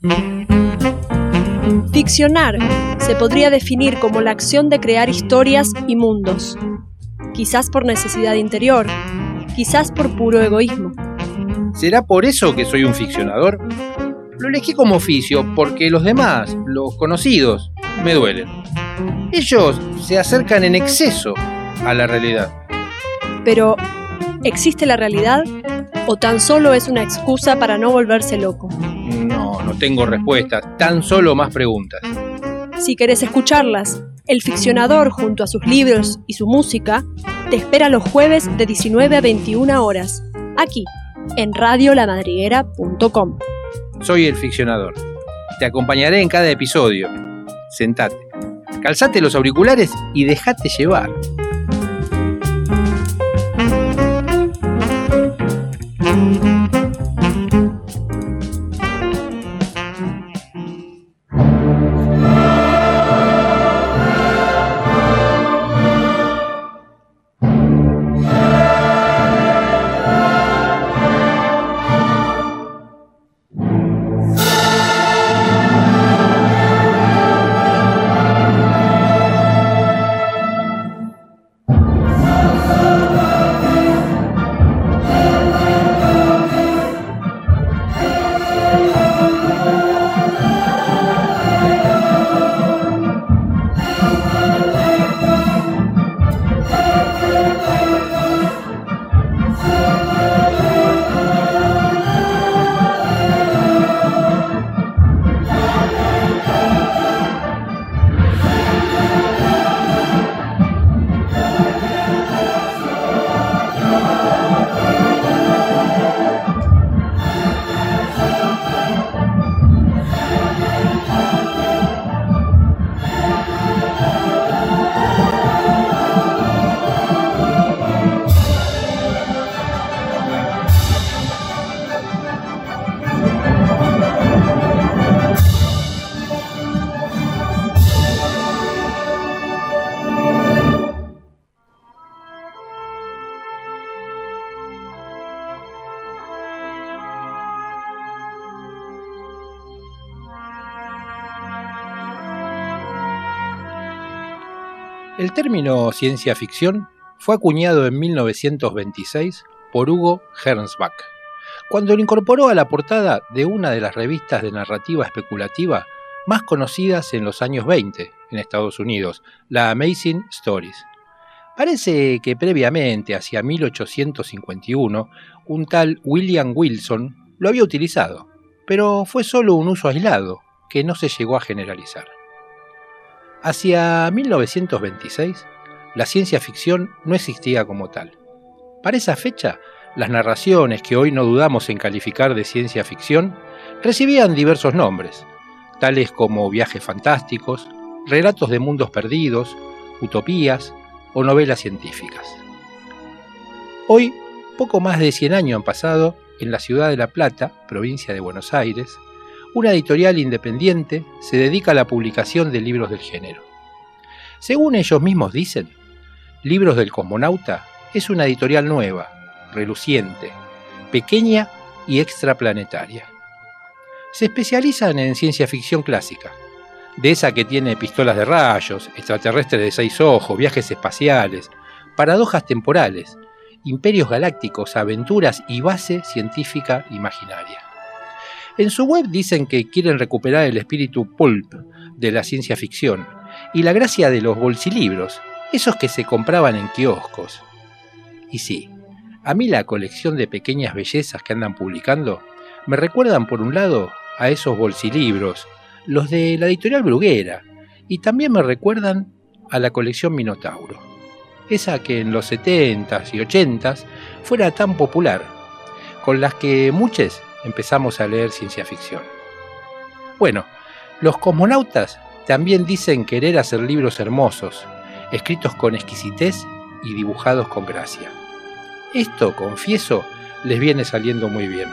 Ficcionar se podría definir como la acción de crear historias y mundos, quizás por necesidad interior, quizás por puro egoísmo. ¿Será por eso que soy un ficcionador? Lo elegí como oficio porque los demás, los conocidos, me duelen. Ellos se acercan en exceso a la realidad. Pero, ¿existe la realidad o tan solo es una excusa para no volverse loco? No tengo respuestas, tan solo más preguntas. Si querés escucharlas, El Ficcionador, junto a sus libros y su música, te espera los jueves de 19 a 21 horas, aquí, en radiolamadriguera.com. Soy El Ficcionador. Te acompañaré en cada episodio. Sentate, calzate los auriculares y dejate llevar. El término ciencia ficción fue acuñado en 1926 por Hugo Gernsback, cuando lo incorporó a la portada de una de las revistas de narrativa especulativa más conocidas en los años 20 en Estados Unidos, la Amazing Stories. Parece que previamente, hacia 1851, un tal William Wilson lo había utilizado, pero fue solo un uso aislado que no se llegó a generalizar. Hacia 1926, la ciencia ficción no existía como tal. Para esa fecha, las narraciones que hoy no dudamos en calificar de ciencia ficción recibían diversos nombres, tales como viajes fantásticos, relatos de mundos perdidos, utopías o novelas científicas. Hoy, poco más de 100 años han pasado, en la ciudad de La Plata, provincia de Buenos Aires, una editorial independiente se dedica a la publicación de libros del género. Según ellos mismos dicen, Libros del Cosmonauta es una editorial nueva, reluciente, pequeña y extraplanetaria. Se especializan en ciencia ficción clásica, de esa que tiene pistolas de rayos, extraterrestres de 6 ojos, viajes espaciales, paradojas temporales, imperios galácticos, aventuras y base científica imaginaria. En su web dicen que quieren recuperar el espíritu pulp de la ciencia ficción y la gracia de los bolsilibros, esos que se compraban en kioscos. Y sí, a mí la colección de pequeñas bellezas que andan publicando me recuerdan por un lado a esos bolsilibros, los de la editorial Bruguera, y también me recuerdan a la colección Minotauro, esa que en los 70s y 80s fuera tan popular, con las que muchos empezamos a leer ciencia ficción. Bueno, los cosmonautas también dicen querer hacer libros hermosos, escritos con exquisitez y dibujados con gracia. Esto, confieso, les viene saliendo muy bien.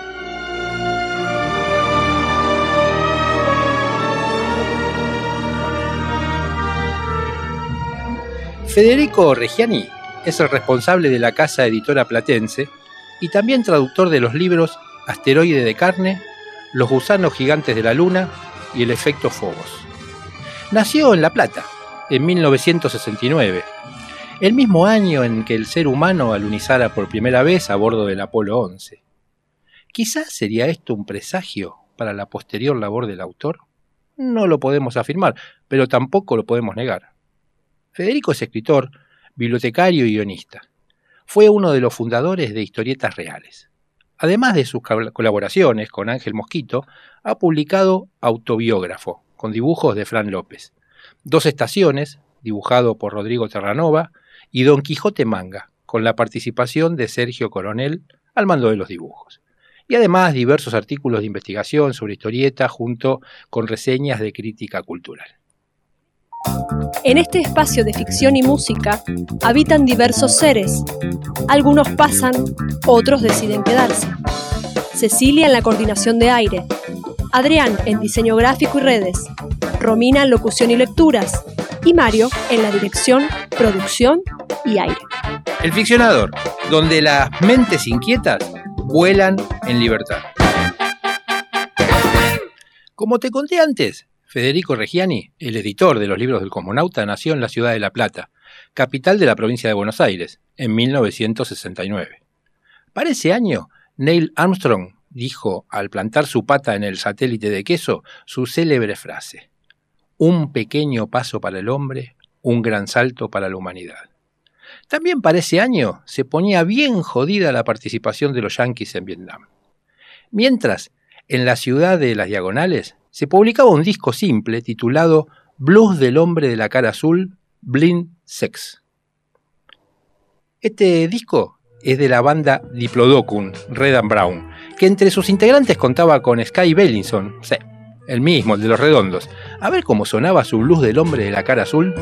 Federico Reggiani es el responsable de la casa editora platense y también traductor de los libros Asteroide de carne, Los gusanos gigantes de la luna y el efecto Phobos. Nació en La Plata, en 1969, el mismo año en que el ser humano alunizara por primera vez a bordo del Apolo 11. ¿Quizás sería esto un presagio para la posterior labor del autor? No lo podemos afirmar, pero tampoco lo podemos negar. Federico es escritor, bibliotecario y guionista. Fue uno de los fundadores de Historietas Reales. Además de sus colaboraciones con Ángel Mosquito, ha publicado Autobiógrafo, con dibujos de Fran López, 2 estaciones, dibujado por Rodrigo Terranova, y Don Quijote Manga, con la participación de Sergio Coronel al mando de los dibujos. Y además diversos artículos de investigación sobre historietas junto con reseñas de crítica cultural. En este espacio de ficción y música habitan diversos seres. Algunos pasan, otros deciden quedarse. Cecilia en la coordinación de aire, Adrián en diseño gráfico y redes, Romina en locución y lecturas, y Mario en la dirección, producción y aire. El Ficcionador, donde las mentes inquietas vuelan en libertad. Como te conté antes, Federico Reggiani, el editor de los libros del Cosmonauta, nació en la ciudad de La Plata, capital de la provincia de Buenos Aires, en 1969. Para ese año, Neil Armstrong dijo, al plantar su pata en el satélite de queso, su célebre frase: un pequeño paso para el hombre, un gran salto para la humanidad. También para ese año se ponía bien jodida la participación de los yanquis en Vietnam. Mientras, en la ciudad de Las Diagonales, se publicaba un disco simple titulado Blues del hombre de la cara azul, Blind Sex. Este disco es de la banda Diplodocus, Red and Brown, que entre sus integrantes contaba con Sky Bellinson, sí, el mismo, el de los Redondos. A ver cómo sonaba su blues del hombre de la cara azul.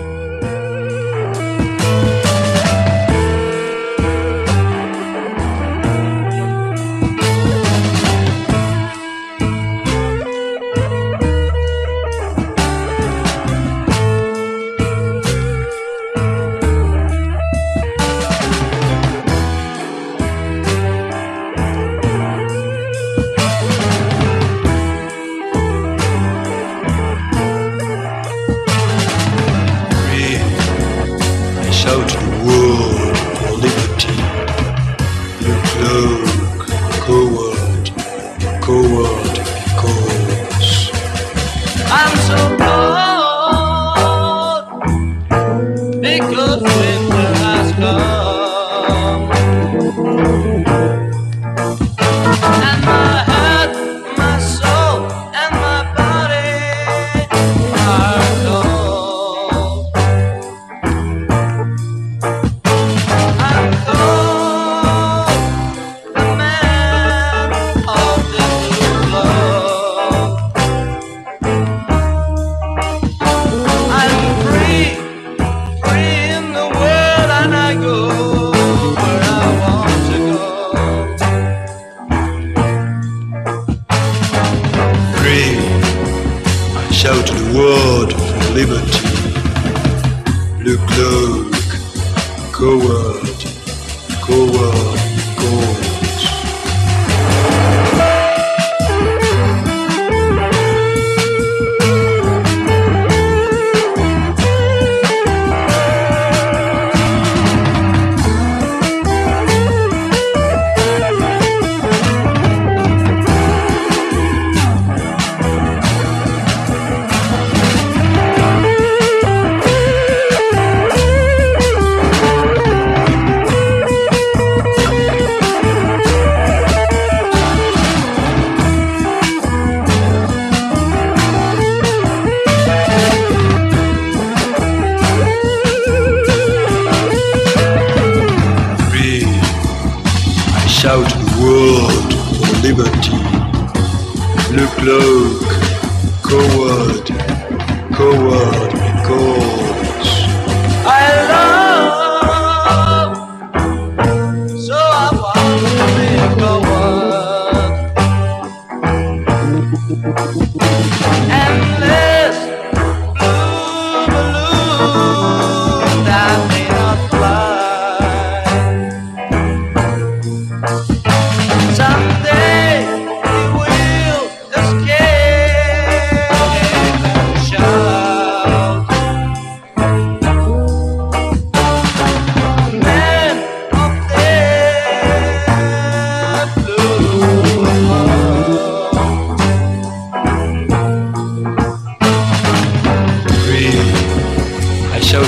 Someday we will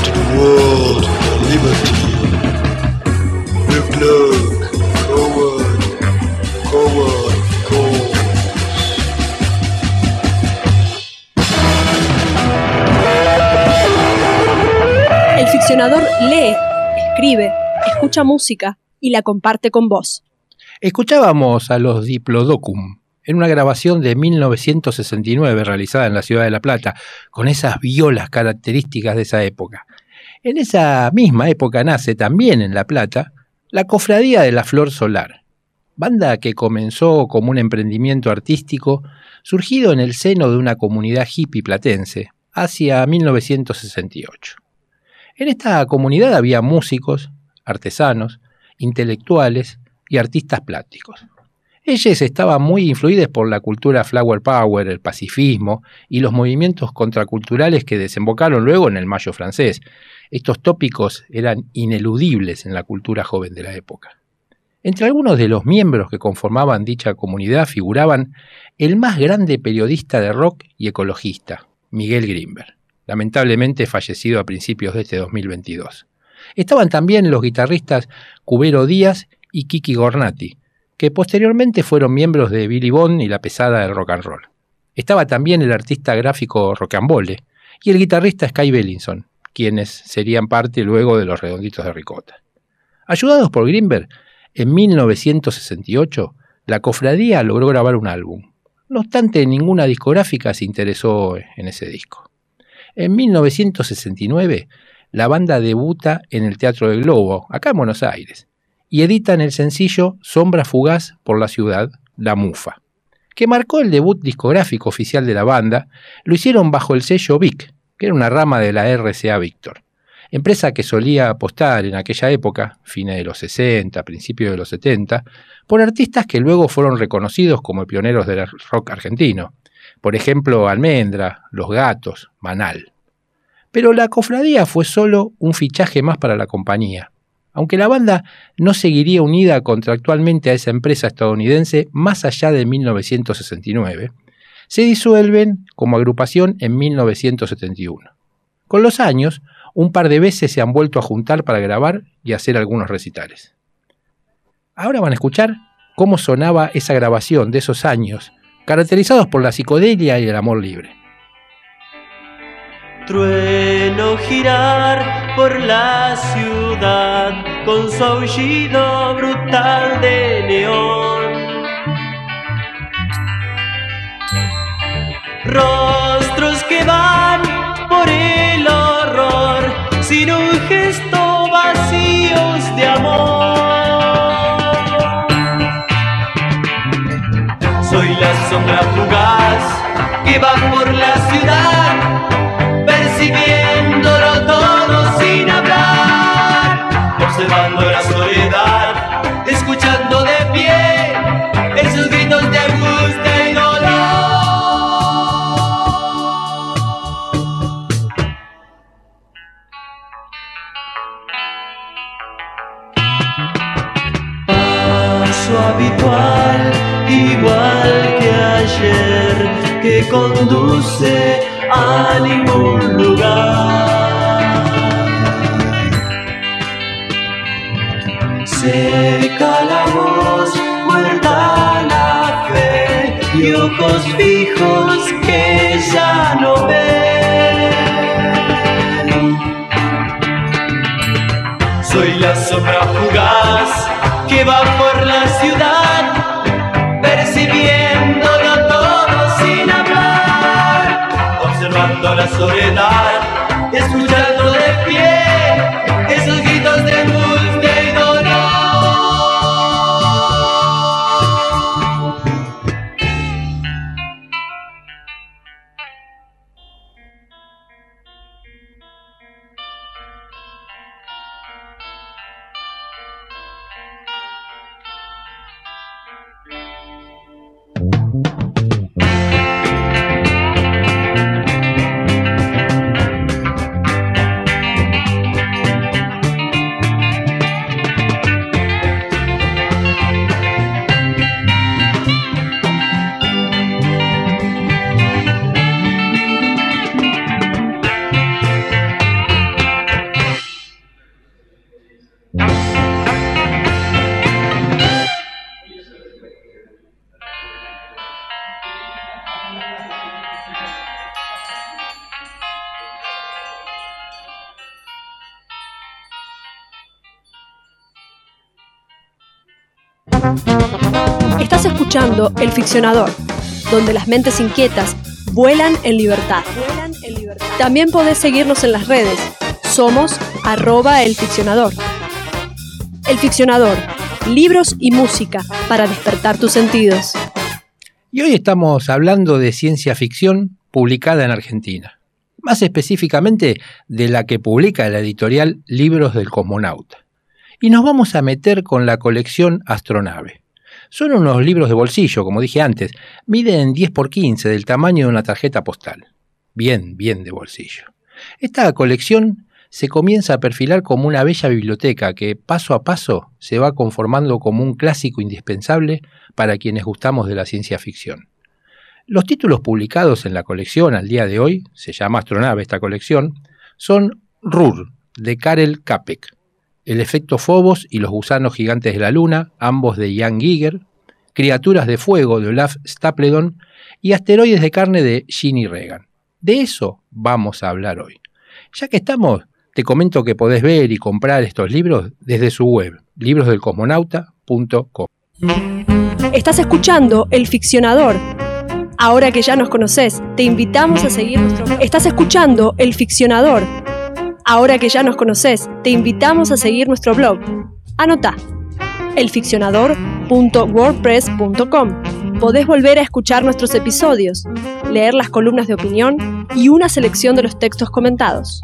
to the world of liberty. Look, forward, forward. El ficcionador lee, escribe, escucha música y la comparte con vos. Escuchábamos a los Diplodocum en una grabación de 1969 realizada en la ciudad de La Plata, con esas violas características de esa época. En esa misma época nace también en La Plata la Cofradía de la Flor Solar, banda que comenzó como un emprendimiento artístico surgido en el seno de una comunidad hippie platense hacia 1968. En esta comunidad había músicos, artesanos, intelectuales y artistas plásticos. Ellos estaban muy influidos por la cultura flower power, el pacifismo y los movimientos contraculturales que desembocaron luego en el Mayo francés. Estos tópicos eran ineludibles en la cultura joven de la época. Entre algunos de los miembros que conformaban dicha comunidad figuraban el más grande periodista de rock y ecologista, Miguel Grinberg, lamentablemente fallecido a principios de este 2022. Estaban también los guitarristas Cubero Díaz y Kiki Gornati, que posteriormente fueron miembros de Billy Bond y la pesada del rock and roll. Estaba también el artista gráfico Rocambole y el guitarrista Sky Bellinson, quienes serían parte luego de los Redonditos de Ricota. Ayudados por Grinberg, en 1968 la cofradía logró grabar un álbum. No obstante, ninguna discográfica se interesó en ese disco. En 1969, la banda debuta en el Teatro del Globo, acá en Buenos Aires, y editan el sencillo Sombra Fugaz por la Ciudad, La Mufa, que marcó el debut discográfico oficial de la banda. Lo hicieron bajo el sello Vic, que era una rama de la RCA Víctor, empresa que solía apostar en aquella época, fines de los 60, principios de los 70, por artistas que luego fueron reconocidos como pioneros del rock argentino. Por ejemplo, Almendra, Los Gatos, Manal. Pero la cofradía fue solo un fichaje más para la compañía. Aunque la banda no seguiría unida contractualmente a esa empresa estadounidense más allá de 1969, se disuelven como agrupación en 1971. Con los años, un par de veces se han vuelto a juntar para grabar y hacer algunos recitales. Ahora van a escuchar cómo sonaba esa grabación de esos años, caracterizados por la psicodelia y el amor libre. Trueno girar por la ciudad con su aullido brutal de neón. Rostros que van por el horror sin un gesto, vacíos de amor. Soy la sombra fugaz que va por la ciudad, percibiéndolo todo sin hablar, observando la soledad, escuchando de pie esos gritos de angustia y dolor. Paso habitual, igual que ayer, que conduce a ningún lugar. Seca la voz, muerta la fe y ojos fijos que ya no ven. Soy la sombra fugaz que va por la ciudad, percibiéndolo todo sin hablar, observando la soledad, escuchando de pie esos gritos de angustia y dolor. Estás escuchando El Ficcionador, donde las mentes inquietas vuelan en libertad. También podés seguirnos en las redes. Somos @elficcionador. El Ficcionador, libros y música para despertar tus sentidos. Y hoy estamos hablando de ciencia ficción publicada en Argentina. Más específicamente de la que publica la editorial Libros del Cosmonauta. Y nos vamos a meter con la colección Astronave. Son unos libros de bolsillo, como dije antes, miden 10x15 del tamaño de una tarjeta postal. Bien de bolsillo. Esta colección se comienza a perfilar como una bella biblioteca que paso a paso se va conformando como un clásico indispensable para quienes gustamos de la ciencia ficción. Los títulos publicados en la colección al día de hoy, se llama Astronave esta colección, son Rur, de Karel Čapek, El efecto Phobos y los gusanos gigantes de la luna, ambos de Jan Giger, Criaturas de fuego de Olaf Stapledon y Asteroides de carne de Ginny Regan. De eso vamos a hablar hoy. Ya que estamos, te comento que podés ver y comprar estos libros desde su web, librosdelcosmonauta.com. Estás escuchando El Ficcionador. Ahora que ya nos conocés, te invitamos a seguir nuestro blog. Estás escuchando El Ficcionador. Ahora que ya nos conocés, te invitamos a seguir nuestro blog. Anotá: elficcionador.wordpress.com. Podés volver a escuchar nuestros episodios, leer las columnas de opinión y una selección de los textos comentados.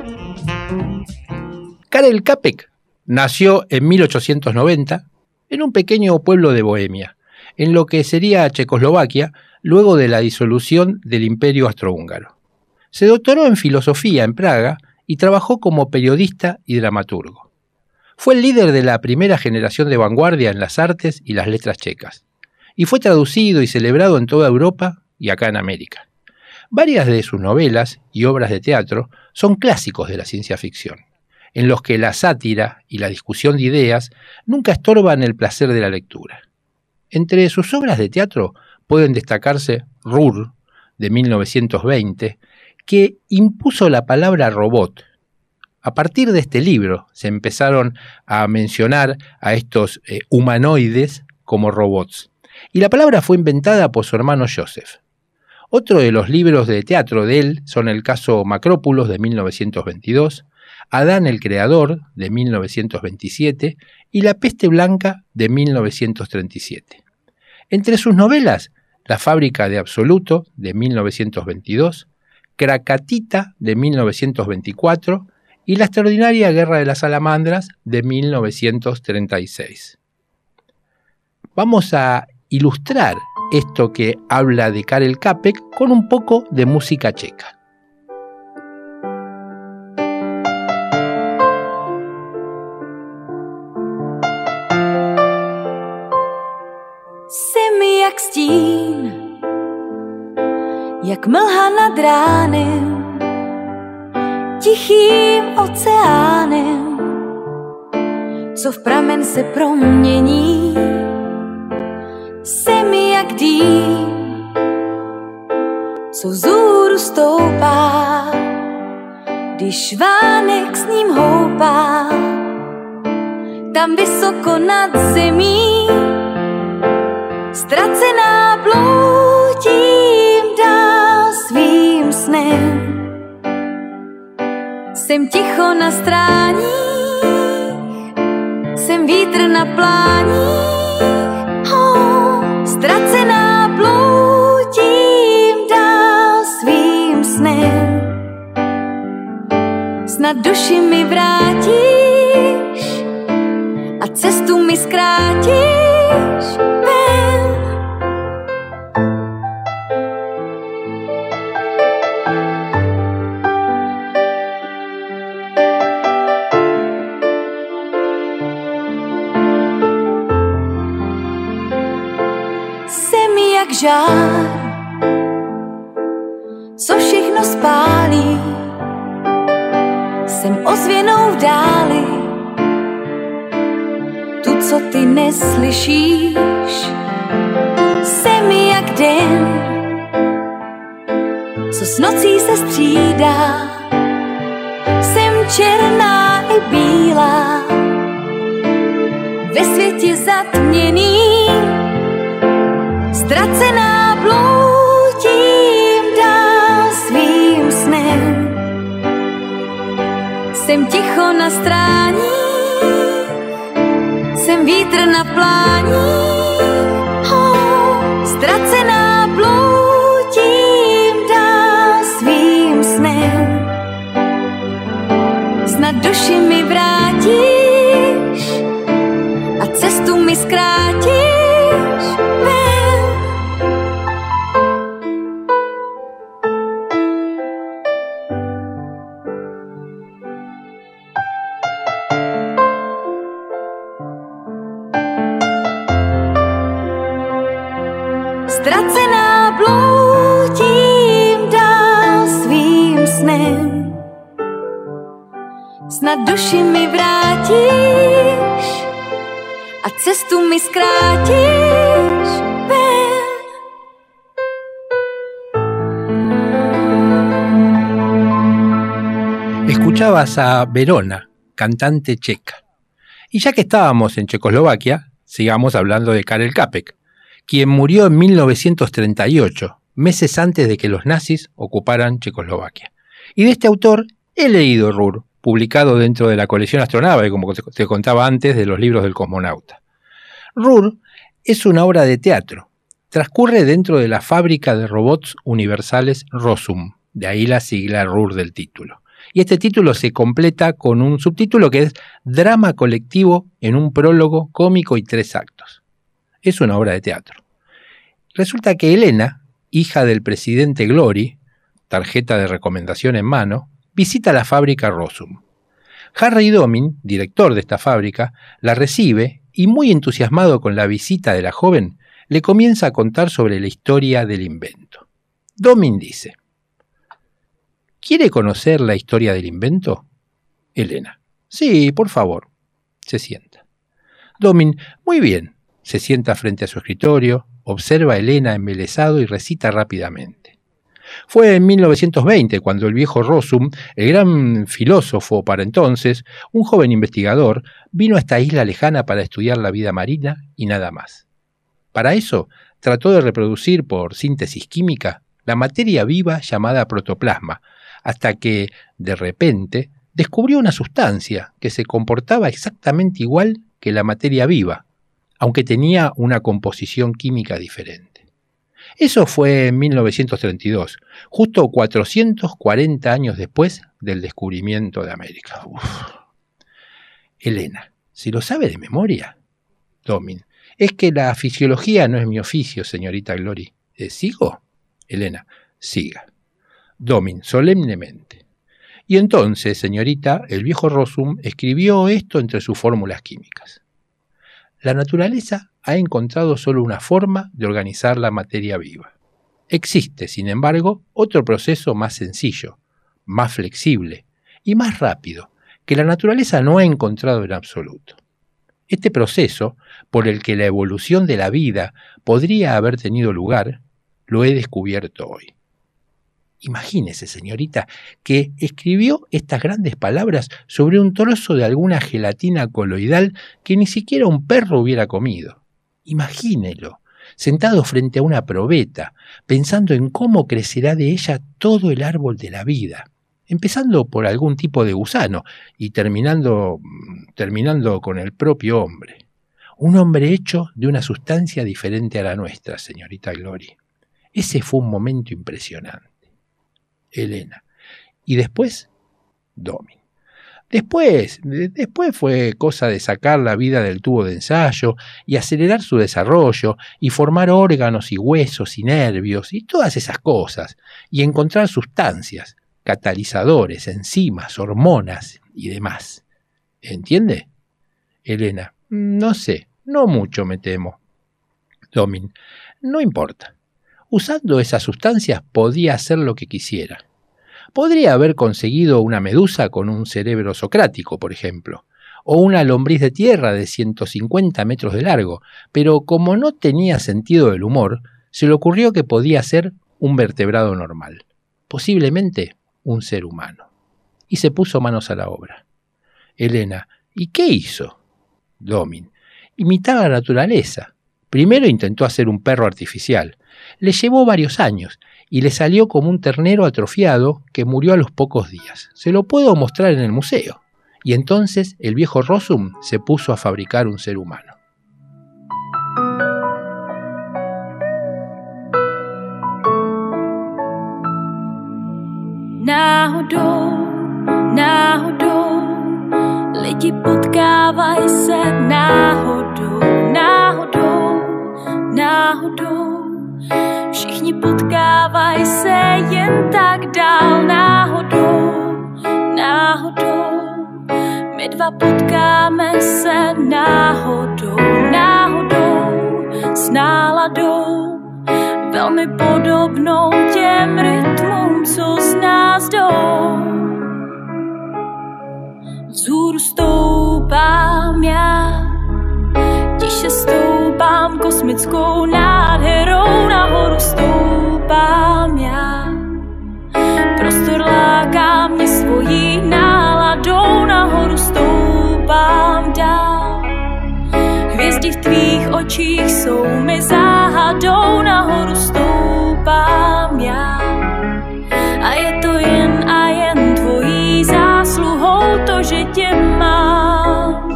Karel Čapek nació en 1890 en un pequeño pueblo de Bohemia, en lo que sería Checoslovaquia, luego de la disolución del Imperio Austrohúngaro. Se doctoró en filosofía en Praga y trabajó como periodista y dramaturgo. Fue el líder de la primera generación de vanguardia en las artes y las letras checas, y fue traducido y celebrado en toda Europa y acá en América. Varias de sus novelas y obras de teatro son clásicos de la ciencia ficción, en los que la sátira y la discusión de ideas nunca estorban el placer de la lectura. Entre sus obras de teatro pueden destacarse Rur, de 1920, que impuso la palabra robot. A partir de este libro se empezaron a mencionar a estos humanoides como robots, y la palabra fue inventada por su hermano Joseph. Otro de los libros de teatro de él son el caso Macrópulos, de 1922, Adán el Creador, de 1927, y La Peste Blanca, de 1937. Entre sus novelas, La Fábrica de Absoluto, de 1922, Krakatita, de 1924, y La Extraordinaria Guerra de las Salamandras, de 1936. Vamos a ilustrar esto que habla de Karel Čapek con un poco de música checa. Jak stín, jak mlha nad ránem, tichým oceánem, co v pramen se promění. Jsem jak dým, co vzhůru stoupá, když vánek s ním houpá, tam vysoko nad zemí. Ztracená bloudím dál svým snem. Jsem ticho na stráních, jsem vítr na pláních. Ztracená bloudím dál svým snem. Snad duši mi vrátíš a cestu mi zkrátíš. Žár, co všechno spálí, jsem ozvěnou v dáli, tu, co ty neslyšíš. Jsem jak den, co s nocí se střídá, jsem černá i bílá, ve světě zatměný, ztracená bloudím dál svým snem. Jsem ticho na stráních, jsem vítr na pláních, ztracená bloudím dál svým snem. Snad duši mi vrátíš a cestu mi zkrátíš ven. Ztracená bloudím dál svým snem. Snad duši mi vrátíš a cestu mi zkrátíš ven. Escuchabas a Verona, cantante checa. Y ya que estábamos en Checoslovaquia, sigamos hablando de Karel Čapek, quien murió en 1938, meses antes de que los nazis ocuparan Checoslovaquia. Y de este autor he leído Ruhr, publicado dentro de la colección Astronave, como te contaba antes, de los libros del cosmonauta. Ruhr es una obra de teatro. Transcurre dentro de la fábrica de robots universales Rosum, de ahí la sigla Ruhr del título. Y este título se completa con un subtítulo que es Drama colectivo en un prólogo cómico y 3 actos. Es una obra de teatro. Resulta que Elena, hija del presidente Glory, tarjeta de recomendación en mano, visita la fábrica Rosum. Harry Domin, director de esta fábrica, la recibe y, muy entusiasmado con la visita de la joven, le comienza a contar sobre la historia del invento. Domin dice: ¿quiere conocer la historia del invento? Elena: sí, por favor. Se sienta. Domin: muy bien. Se sienta frente a su escritorio, observa a Elena embelesado y recita rápidamente. Fue en 1920 cuando el viejo Rosum, el gran filósofo para entonces, un joven investigador, vino a esta isla lejana para estudiar la vida marina y nada más. Para eso, trató de reproducir por síntesis química la materia viva llamada protoplasma, hasta que, de repente, descubrió una sustancia que se comportaba exactamente igual que la materia viva, aunque tenía una composición química diferente. Eso fue en 1932, justo 440 años después del descubrimiento de América. Elena: ¿si lo sabe de memoria? Domin: es que la fisiología no es mi oficio, señorita Glory. ¿Sigo? Elena: siga. Domin, solemnemente: y entonces, señorita, el viejo Rosum escribió esto entre sus fórmulas químicas. La naturaleza ha encontrado solo una forma de organizar la materia viva. Existe, sin embargo, otro proceso más sencillo, más flexible y más rápido, que la naturaleza no ha encontrado en absoluto. Este proceso, por el que la evolución de la vida podría haber tenido lugar, lo he descubierto hoy. Imagínese, señorita, que escribió estas grandes palabras sobre un trozo de alguna gelatina coloidal que ni siquiera un perro hubiera comido. Imagínelo, sentado frente a una probeta, pensando en cómo crecerá de ella todo el árbol de la vida, empezando por algún tipo de gusano y terminando con el propio hombre. Un hombre hecho de una sustancia diferente a la nuestra, señorita Glory. Ese fue un momento impresionante. Elena: ¿y después? Domin: Después fue cosa de sacar la vida del tubo de ensayo y acelerar su desarrollo y formar órganos y huesos y nervios y todas esas cosas y encontrar sustancias, catalizadores, enzimas, hormonas y demás. ¿Entiende? Elena: no sé, no mucho me temo. Domin: no importa. Usando esas sustancias podía hacer lo que quisiera. Podría haber conseguido una medusa con un cerebro socrático, por ejemplo, o una lombriz de tierra de 150 metros de largo, pero como no tenía sentido del humor, se le ocurrió que podía ser un vertebrado normal, posiblemente un ser humano. Y se puso manos a la obra. Elena: ¿y qué hizo? Domin: Imitaba la naturaleza. Primero intentó hacer un perro artificial. Le llevó varios años y le salió como un ternero atrofiado que murió a los pocos días. Se lo puedo mostrar en el museo. Y entonces el viejo Rossum se puso a fabricar un ser humano. Náhodou, lidi potkávají se náhodou. Všichni potkávají se jen tak dál náhodou. My dva potkáme se náhodou, s náladou, velmi podobnou těm rytmům, co z nás jdou. Vzhůru stoupám já, tiše stoupám kosmickou nádherou, nahoru stoupám já. Prostor láká mě svojí náladou, nahoru stoupám dál. Hvězdy v tvých očích jsou mi záhadou, nahoru stoupám já. A je to jen a jen tvojí zásluhou to, že tě mám.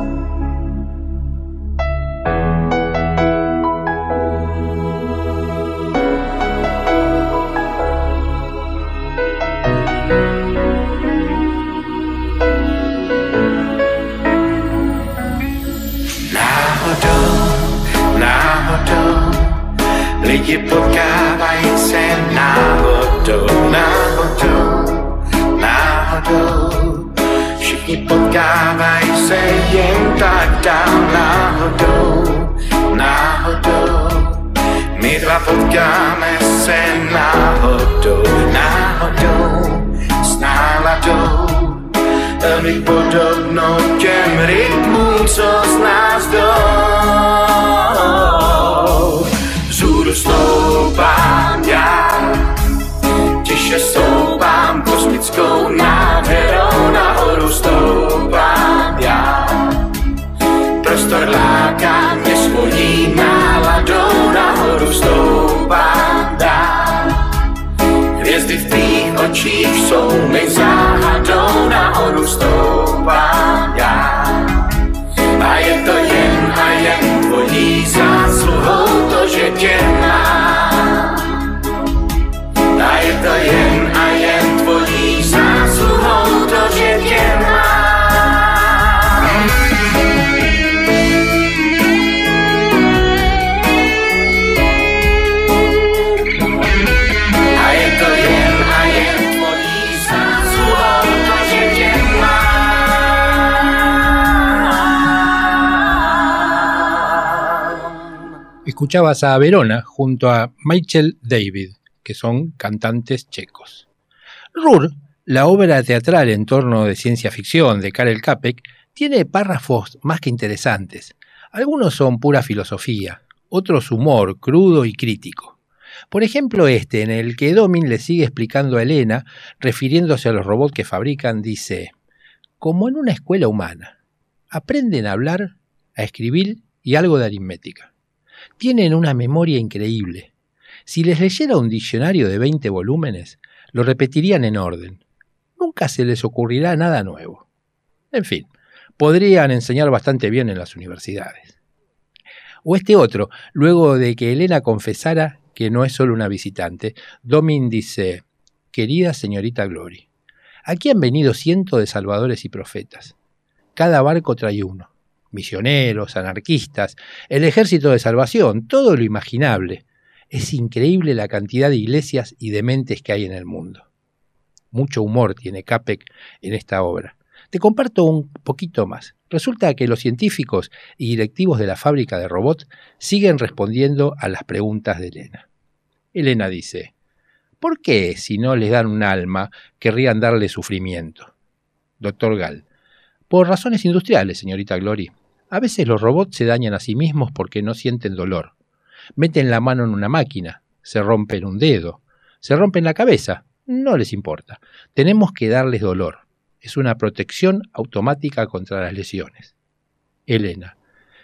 Náhodou, lidi potkávají se náhodou. Všichni potkávají se jen tak dál náhodou. My dva potkáme se náhodou, s náladou, velmi podobnou těm rytmům, co z nás jdou. Vzhůru stoupám já, tiše stoupám kosmickou nádherou, nahoru stoupám já. Prostor láká mě svojí náladou, nahoru stoupám dál. Hvězdy v tvých očích jsou mi záhadou, nahoru stoupám já. A je to jen a jen tvojí zásluhou to, že tě mám. A je to jen a jen tvojí zásluhou to, že tě mám. A je to jen a jen tvojí zásluhou to, že tě mám. Escuchabas a Verona junto a Michael David, que son cantantes checos. Rur, la obra teatral en torno de ciencia ficción de Karel Čapek, tiene párrafos más que interesantes. Algunos son pura filosofía, otros humor crudo y crítico. Por ejemplo en el que Domin le sigue explicando a Elena, refiriéndose a los robots que fabrican, dice: como en una escuela humana, aprenden a hablar, a escribir y algo de aritmética. Tienen una memoria increíble. Si les leyera un diccionario de 20 volúmenes, lo repetirían en orden. Nunca se les ocurrirá nada nuevo. En fin, podrían enseñar bastante bien en las universidades. O otro, luego de que Elena confesara que no es solo una visitante, Domin dice: querida señorita Glory, aquí han venido cientos de salvadores y profetas. Cada barco trae uno. Misioneros, anarquistas, el ejército de salvación, todo lo imaginable. Es increíble la cantidad de iglesias y de mentes que hay en el mundo. Mucho humor tiene Čapek en esta obra. Te comparto un poquito más. Resulta que los científicos y directivos de la fábrica de robots siguen respondiendo a las preguntas de Elena. Elena dice: ¿por qué, si no les dan un alma, querrían darle sufrimiento? Doctor Gall: por razones industriales, señorita Glory. A veces los robots se dañan a sí mismos porque no sienten dolor. Meten la mano en una máquina, se rompen un dedo, se rompen la cabeza, no les importa. Tenemos que darles dolor. Es una protección automática contra las lesiones. Elena: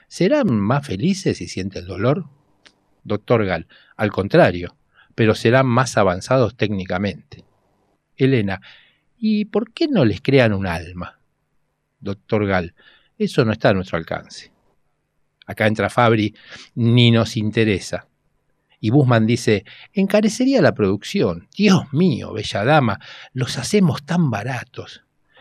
¿serán más felices si sienten dolor? Dr. Gall, al contrario, pero serán más avanzados técnicamente. Elena, ¿y por qué no les crean un alma? Dr. Gall, eso no está a nuestro alcance. Acá entra Fabri, ni nos interesa. Y Busman dice, encarecería la producción. Dios mío, bella dama, los hacemos tan baratos.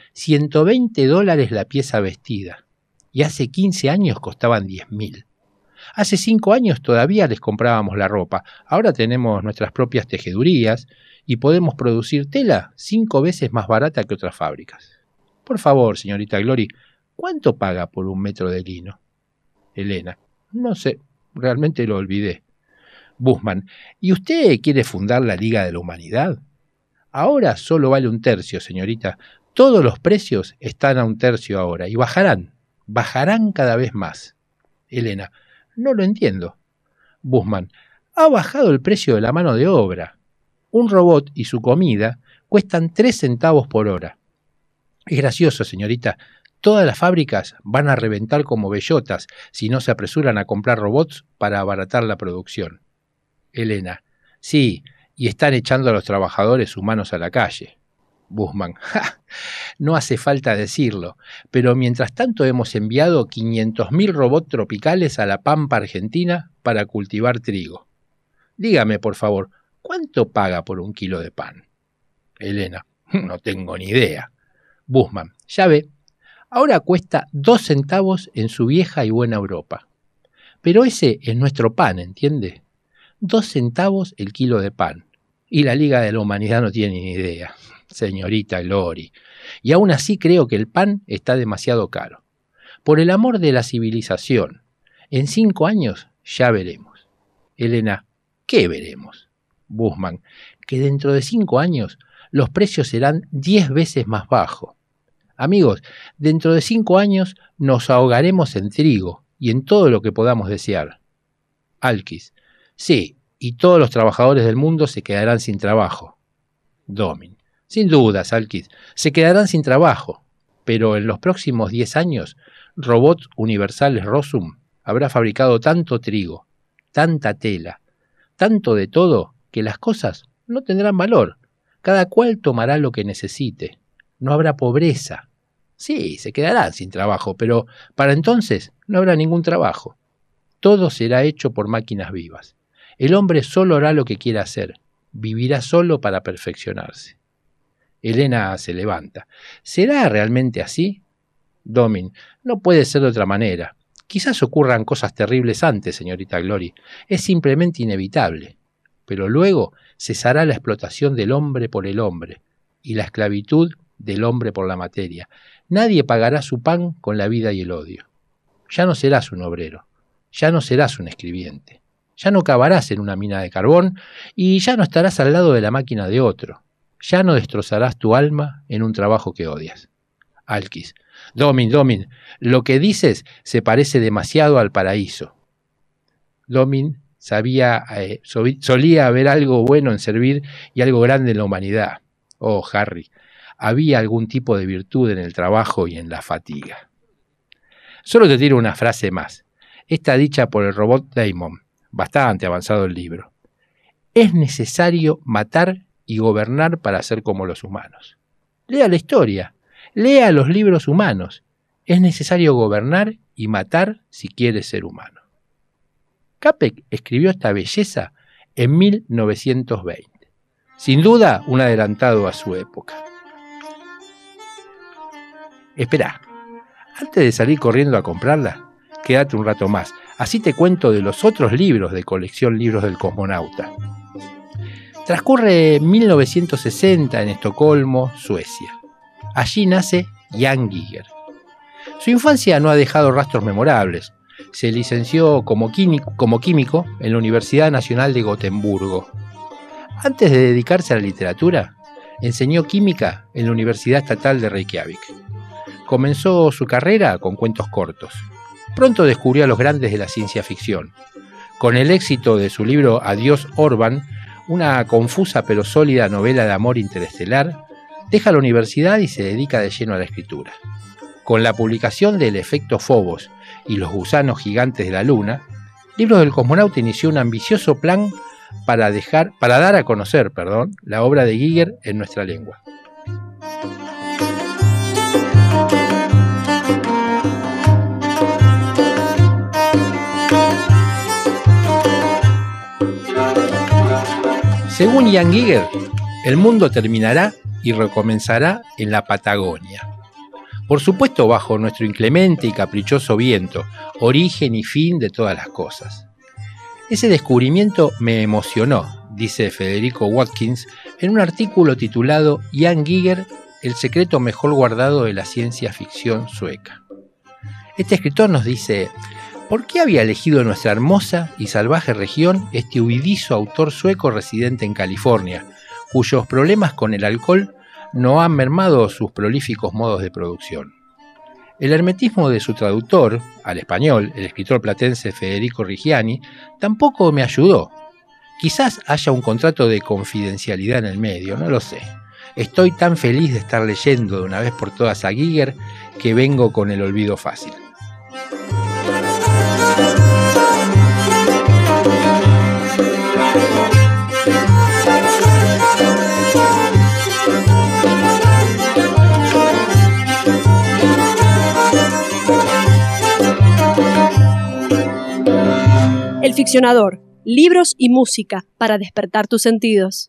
$120 la pieza vestida. Y hace 15 años costaban 10.000. Hace 5 años todavía les comprábamos la ropa. Ahora tenemos nuestras propias tejedurías y podemos producir tela 5 veces más barata que otras fábricas. Por favor, señorita Glory, ¿cuánto paga por 1 metro de lino? Elena, no sé, realmente lo olvidé. Busman, ¿y usted quiere fundar la Liga de la Humanidad? Ahora solo vale 1/3, señorita. Todos los precios están a 1/3 ahora y bajarán cada vez más. Elena, no lo entiendo. Busman, ha bajado el precio de la mano de obra. Un robot y su comida cuestan 3 centavos por hora. Es gracioso, señorita. Todas las fábricas van a reventar como bellotas si no se apresuran a comprar robots para abaratar la producción. Elena, sí, y están echando a los trabajadores humanos a la calle. Busman, ¡ja! No hace falta decirlo, pero mientras tanto hemos enviado 500.000 robots tropicales a la pampa argentina para cultivar trigo. Dígame, por favor, ¿cuánto paga por 1 kilo de pan? Elena, no tengo ni idea. Busman, ya ve, ahora cuesta 2 centavos en su vieja y buena Europa. Pero ese es nuestro pan, ¿entiende? 2 centavos el kilo de pan. Y la Liga de la Humanidad no tiene ni idea, señorita Glory. Y aún así creo que el pan está demasiado caro. Por el amor de la civilización, en 5 años ya veremos. Elena, ¿qué veremos? Busman, que dentro de 5 años los precios serán 10 veces más bajos. Amigos, dentro de 5 años nos ahogaremos en trigo y en todo lo que podamos desear. Alquis, sí, y todos los trabajadores del mundo se quedarán sin trabajo. Domin, sin dudas, Alquis, se quedarán sin trabajo, pero en los próximos 10 años, Robots Universales Rosum habrá fabricado tanto trigo, tanta tela, tanto de todo, que las cosas no tendrán valor. Cada cual tomará lo que necesite. No habrá pobreza. Sí, se quedarán sin trabajo, pero para entonces no habrá ningún trabajo. Todo será hecho por máquinas vivas. El hombre solo hará lo que quiera hacer. Vivirá solo para perfeccionarse. Elena se levanta. ¿Será realmente así? Domin, no puede ser de otra manera. Quizás ocurran cosas terribles antes, señorita Glory. Es simplemente inevitable. Pero luego cesará la explotación del hombre por el hombre y la esclavitud del hombre por la materia. Nadie pagará su pan con la vida y el odio. Ya no serás un obrero, ya no serás un escribiente, ya no cavarás en una mina de carbón y ya no estarás al lado de la máquina de otro. Ya no destrozarás tu alma en un trabajo que odias. Alquis, Domin, lo que dices se parece demasiado al paraíso. Domin solía haber algo bueno en servir y algo grande en la humanidad. Oh, Harry, había algún tipo de virtud en el trabajo y en la fatiga. Solo te tiro una frase más. Esta dicha por el robot Daimon, bastante avanzado el libro. Es necesario matar y gobernar para ser como los humanos. Lea la historia, lea los libros humanos. Es necesario gobernar y matar si quiere ser humano. Capek escribió esta belleza en 1920. Sin duda, un adelantado a su época. Espera, antes de salir corriendo a comprarla, quédate un rato más. Así te cuento de los otros libros de colección Libros del Cosmonauta. Transcurre 1960 en Estocolmo, Suecia. Allí nace Jan Giger. Su infancia no ha dejado rastros memorables. Se licenció como químico en la Universidad Nacional de Gotemburgo. Antes de dedicarse a la literatura, enseñó química en la Universidad Estatal de Reykjavik. Comenzó su carrera con cuentos cortos. Pronto descubrió a los grandes de la ciencia ficción. Con el éxito de su libro Adiós Orban, una confusa pero sólida novela de amor interestelar, deja la universidad y se dedica de lleno a la escritura. Con la publicación del Efecto Phobos y los gusanos gigantes de la Luna, Libros del Cosmonauta inició un ambicioso plan para dar a conocer, la obra de Giger en nuestra lengua. Según Jan Giger, el mundo terminará y recomenzará en la Patagonia. Por supuesto, bajo nuestro inclemente y caprichoso viento, origen y fin de todas las cosas. Ese descubrimiento me emocionó, dice Federico Watkins en un artículo titulado Jan Giger, el secreto mejor guardado de la ciencia ficción sueca. Este escritor nos dice: ¿por qué había elegido nuestra hermosa y salvaje región este huidizo autor sueco residente en California, cuyos problemas con el alcohol no han mermado sus prolíficos modos de producción? El hermetismo de su traductor al español, el escritor platense Federico Righiani, tampoco me ayudó. Quizás haya un contrato de confidencialidad en el medio, no lo sé. Estoy tan feliz de estar leyendo de una vez por todas a Giger que vengo con el olvido fácil. El Ficcionador, libros y música para despertar tus sentidos.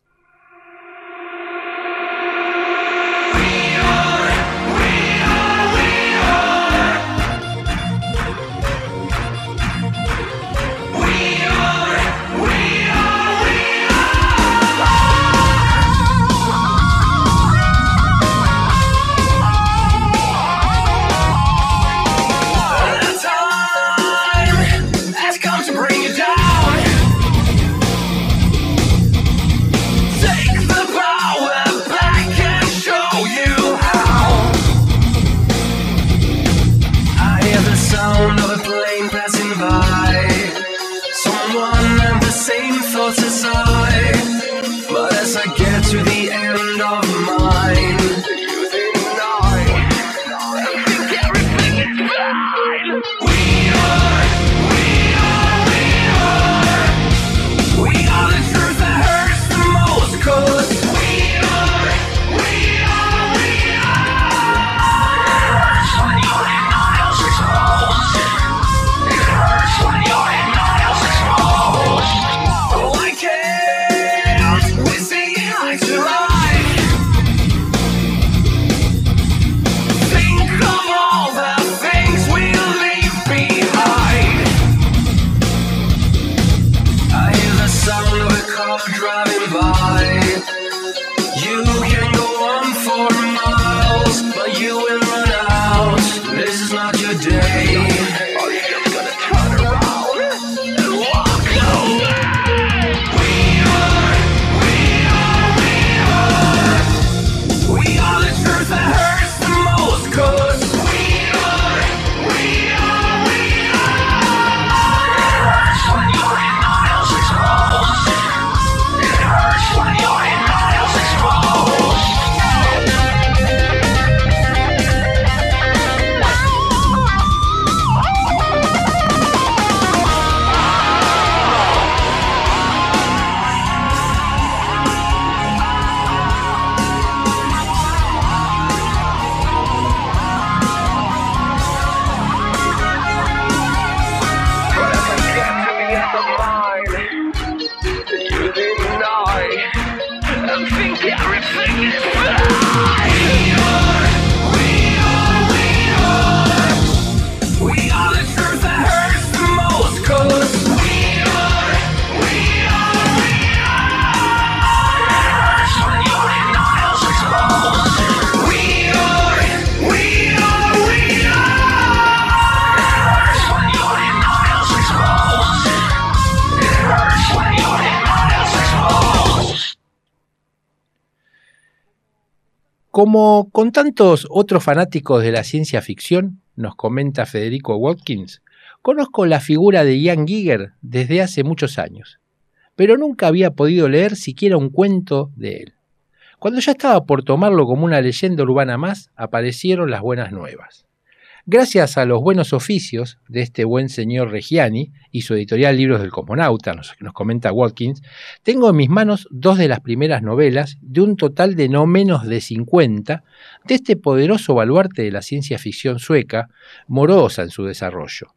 Como con tantos otros fanáticos de la ciencia ficción, nos comenta Federico Watkins, conozco la figura de Jan Giger desde hace muchos años, pero nunca había podido leer siquiera un cuento de él. Cuando ya estaba por tomarlo como una leyenda urbana más, aparecieron las buenas nuevas. Gracias a los buenos oficios de este buen señor Reggiani y su editorial Libros del Cosmonauta, nos comenta Watkins, tengo en mis manos 2 de las primeras novelas de un total de no menos de 50 de este poderoso baluarte de la ciencia ficción sueca, morosa en su desarrollo.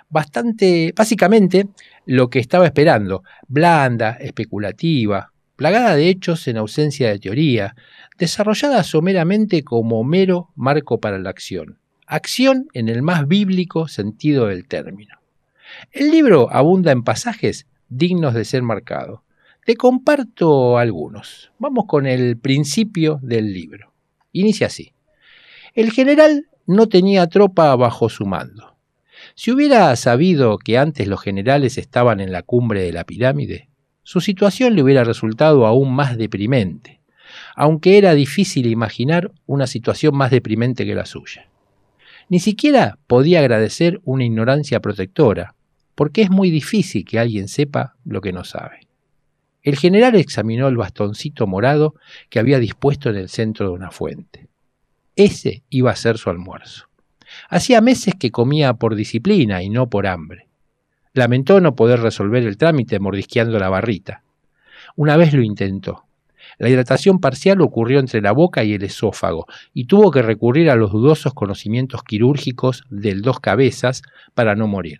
Básicamente lo que estaba esperando, blanda, especulativa, plagada de hechos en ausencia de teoría, desarrollada someramente como mero marco para la acción. Acción en el más bíblico sentido del término. El libro abunda en pasajes dignos de ser marcados. Te comparto algunos. Vamos con el principio del libro. Inicia así. El general no tenía tropa bajo su mando. Si hubiera sabido que antes los generales estaban en la cumbre de la pirámide, su situación le hubiera resultado aún más deprimente, aunque era difícil imaginar una situación más deprimente que la suya. Ni siquiera podía agradecer una ignorancia protectora, porque es muy difícil que alguien sepa lo que no sabe. El general examinó el bastoncito morado que había dispuesto en el centro de una fuente. Ese iba a ser su almuerzo. Hacía meses que comía por disciplina y no por hambre. Lamentó no poder resolver el trámite mordisqueando la barrita. Una vez lo intentó. La hidratación parcial ocurrió entre la boca y el esófago, y tuvo que recurrir a los dudosos conocimientos quirúrgicos del 2 cabezas para no morir.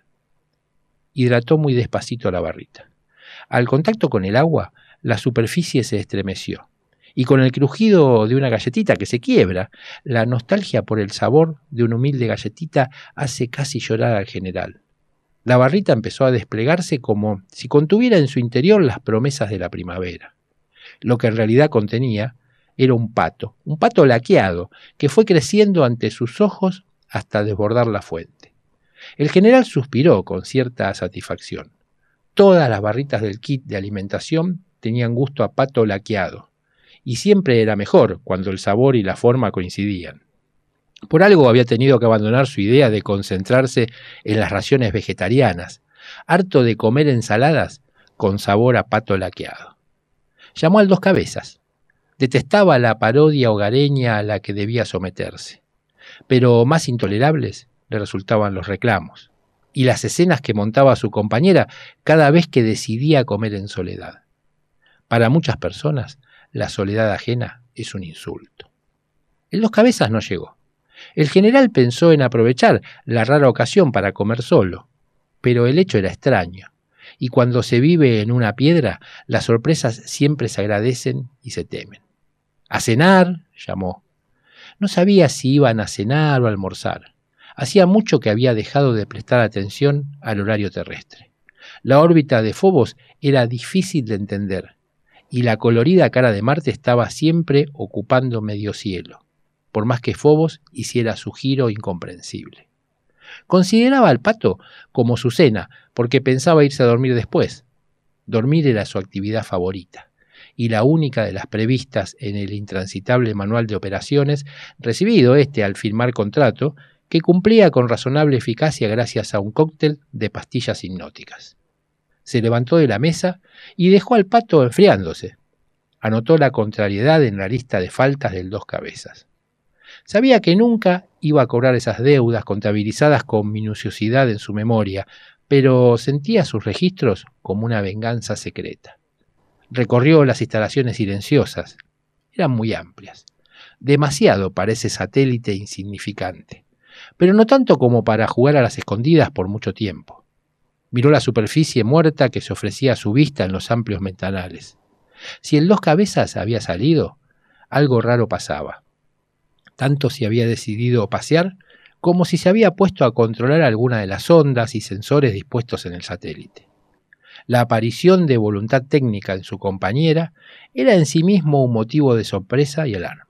Hidrató muy despacito la barrita. Al contacto con el agua, la superficie se estremeció, y con el crujido de una galletita que se quiebra, la nostalgia por el sabor de una humilde galletita hace casi llorar al general. La barrita empezó a desplegarse como si contuviera en su interior las promesas de la primavera. Lo que en realidad contenía era un pato laqueado, que fue creciendo ante sus ojos hasta desbordar la fuente. El general suspiró con cierta satisfacción. Todas las barritas del kit de alimentación tenían gusto a pato laqueado, y siempre era mejor cuando el sabor y la forma coincidían. Por algo había tenido que abandonar su idea de concentrarse en las raciones vegetarianas, harto de comer ensaladas con sabor a pato laqueado. Llamó al 2 cabezas. Detestaba la parodia hogareña a la que debía someterse, pero más intolerables le resultaban los reclamos y las escenas que montaba su compañera cada vez que decidía comer en soledad. Para muchas personas, la soledad ajena es un insulto. El 2 cabezas no llegó. El general pensó en aprovechar la rara ocasión para comer solo, pero el hecho era extraño, y cuando se vive en una piedra, las sorpresas siempre se agradecen y se temen. «¿A cenar?», llamó. No sabía si iban a cenar o a almorzar. Hacía mucho que había dejado de prestar atención al horario terrestre. La órbita de Fobos era difícil de entender, y la colorida cara de Marte estaba siempre ocupando medio cielo, por más que Fobos hiciera su giro incomprensible. Consideraba al pato como su cena, porque pensaba irse a dormir después. Dormir era su actividad favorita, y la única de las previstas en el intransitable manual de operaciones, recibido al firmar contrato, que cumplía con razonable eficacia gracias a un cóctel de pastillas hipnóticas. Se levantó de la mesa y dejó al pato enfriándose. Anotó la contrariedad en la lista de faltas del 2 cabezas. Sabía que nunca iba a cobrar esas deudas contabilizadas con minuciosidad en su memoria, pero sentía sus registros como una venganza secreta. Recorrió las instalaciones silenciosas. Eran muy amplias. Demasiado para ese satélite insignificante, pero no tanto como para jugar a las escondidas por mucho tiempo. Miró la superficie muerta que se ofrecía a su vista en los amplios ventanales. Si el 2 cabezas había salido, algo raro pasaba. Tanto si había decidido pasear, como si se había puesto a controlar alguna de las ondas y sensores dispuestos en el satélite. La aparición de voluntad técnica en su compañera era en sí mismo un motivo de sorpresa y alarma.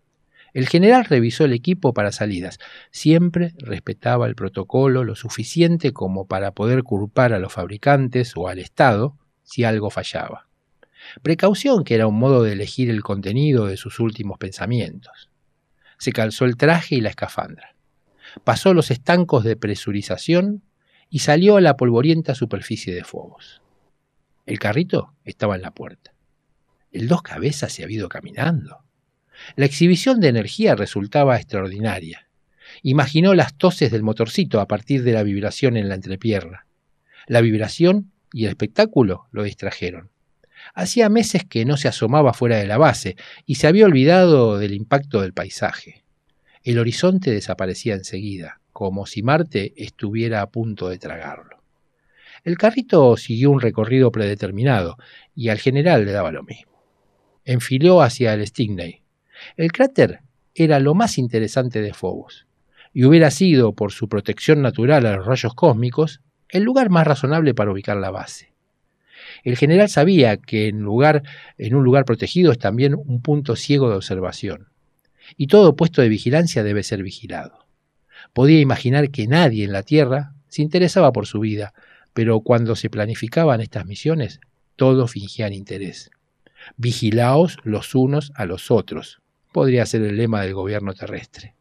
El general revisó el equipo para salidas. Siempre respetaba el protocolo lo suficiente como para poder culpar a los fabricantes o al Estado si algo fallaba. Precaución que era un modo de elegir el contenido de sus últimos pensamientos. Se calzó el traje y la escafandra. Pasó los estancos de presurización y salió a la polvorienta superficie de Fobos. El carrito estaba en la puerta. El 2 cabezas se había ido caminando. La exhibición de energía resultaba extraordinaria. Imaginó las toses del motorcito a partir de la vibración en la entrepierna. La vibración y el espectáculo lo distrajeron. Hacía meses que no se asomaba fuera de la base y se había olvidado del impacto del paisaje. El horizonte desaparecía enseguida, como si Marte estuviera a punto de tragarlo. El carrito siguió un recorrido predeterminado y al general le daba lo mismo. Enfiló hacia el Stickney. El cráter era lo más interesante de Phobos y hubiera sido, por su protección natural a los rayos cósmicos, el lugar más razonable para ubicar la base. El general sabía que en un lugar protegido es también un punto ciego de observación, y todo puesto de vigilancia debe ser vigilado. Podía imaginar que nadie en la Tierra se interesaba por su vida, pero cuando se planificaban estas misiones, todos fingían interés. Vigilaos los unos a los otros, podría ser el lema del gobierno terrestre.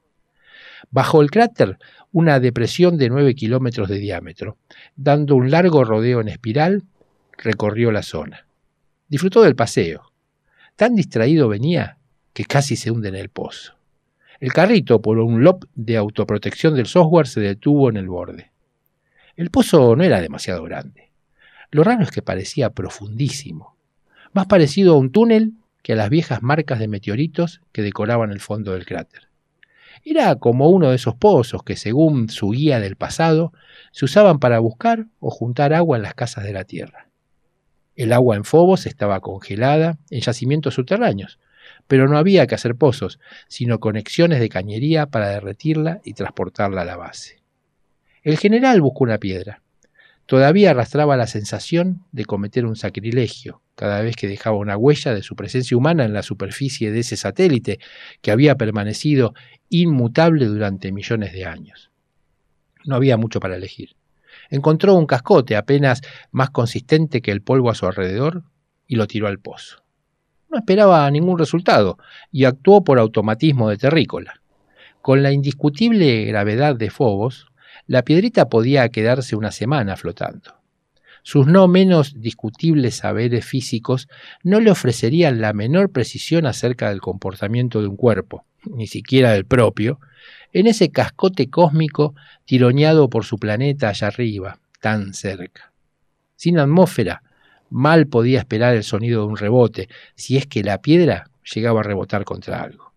Bajo el cráter, una depresión de 9 kilómetros de diámetro, dando un largo rodeo en espiral, recorrió la zona. Disfrutó del paseo. Tan distraído venía que casi se hunde en el pozo. El carrito, por un loop de autoprotección del software, se detuvo en el borde. El pozo no era demasiado grande. Lo raro es que parecía profundísimo, más parecido a un túnel que a las viejas marcas de meteoritos que decoraban el fondo del cráter. Era como uno de esos pozos que, según su guía del pasado, se usaban para buscar o juntar agua en las casas de la Tierra. El agua en Phobos estaba congelada en yacimientos subterráneos, pero no había que hacer pozos, sino conexiones de cañería para derretirla y transportarla a la base. El general buscó una piedra. Todavía arrastraba la sensación de cometer un sacrilegio cada vez que dejaba una huella de su presencia humana en la superficie de ese satélite que había permanecido inmutable durante millones de años. No había mucho para elegir. Encontró un cascote apenas más consistente que el polvo a su alrededor y lo tiró al pozo. No esperaba ningún resultado y actuó por automatismo de terrícola. Con la indiscutible gravedad de Phobos, la piedrita podía quedarse una semana flotando. Sus no menos discutibles saberes físicos no le ofrecerían la menor precisión acerca del comportamiento de un cuerpo, ni siquiera del propio, en ese cascote cósmico tironeado por su planeta allá arriba, tan cerca. Sin atmósfera, mal podía esperar el sonido de un rebote, si es que la piedra llegaba a rebotar contra algo.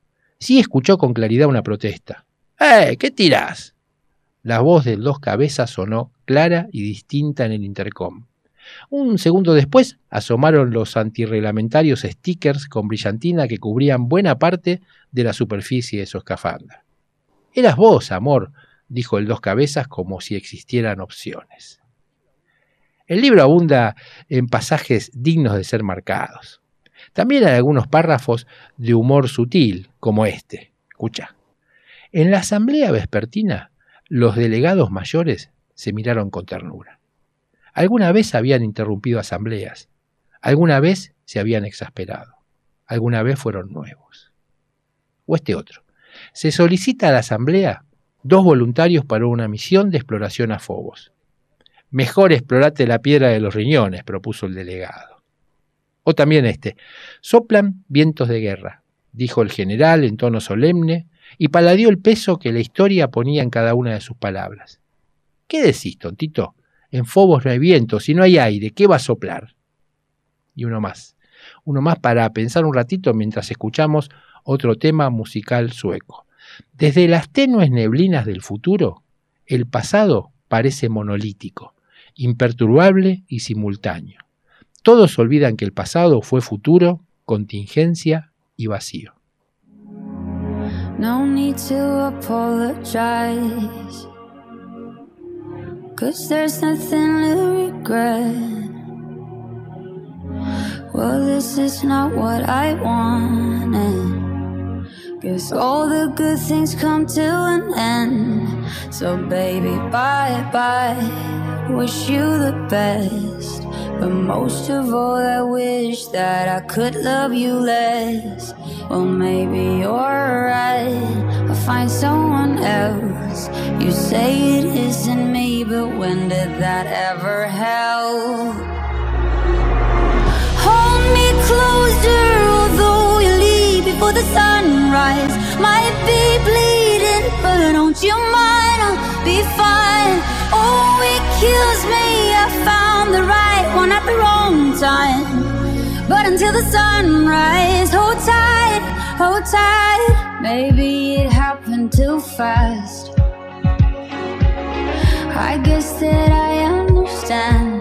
Sí escuchó con claridad una protesta. ¿Qué tirás? La voz del Dos Cabezas sonó clara y distinta en el intercom. Un segundo después asomaron los antirreglamentarios stickers con brillantina que cubrían buena parte de la superficie de su escafandra. «Eras vos, amor», dijo el Dos Cabezas como si existieran opciones. El libro abunda en pasajes dignos de ser marcados. También hay algunos párrafos de humor sutil, como este. Escucha. En la asamblea vespertina, los delegados mayores se miraron con ternura. Alguna vez habían interrumpido asambleas, alguna vez se habían exasperado, alguna vez fueron nuevos. O este otro. Se solicita a la asamblea 2 voluntarios para una misión de exploración a Phobos. Mejor explorate la piedra de los riñones, propuso el delegado. O también este. Soplan vientos de guerra, dijo el general en tono solemne, y paladeó el peso que la historia ponía en cada una de sus palabras. ¿Qué decís, tontito? En Phobos no hay viento, si no hay aire, ¿qué va a soplar? Y uno más para pensar un ratito mientras escuchamos otro tema musical sueco. Desde las tenues neblinas del futuro, el pasado parece monolítico, imperturbable y simultáneo. Todos olvidan que el pasado fue futuro, contingencia y vacío. No need to apologize, 'cause there's nothing to regret. Well, this is not what I wanted. Guess all the good things come to an end. So baby, bye-bye, wish you the best. But most of all, I wish that I could love you less. Well, maybe you're right, I'll find someone else. You say it isn't me, but when did that ever help? Hold me closer, although you leave before the sunrise. Might be bleeding but don't you mind, I'll be fine. Oh, it kills me, I found the right one at the wrong time. But until the sunrise, hold tight, hold tight. Maybe it happened too fast. I guess that I understand.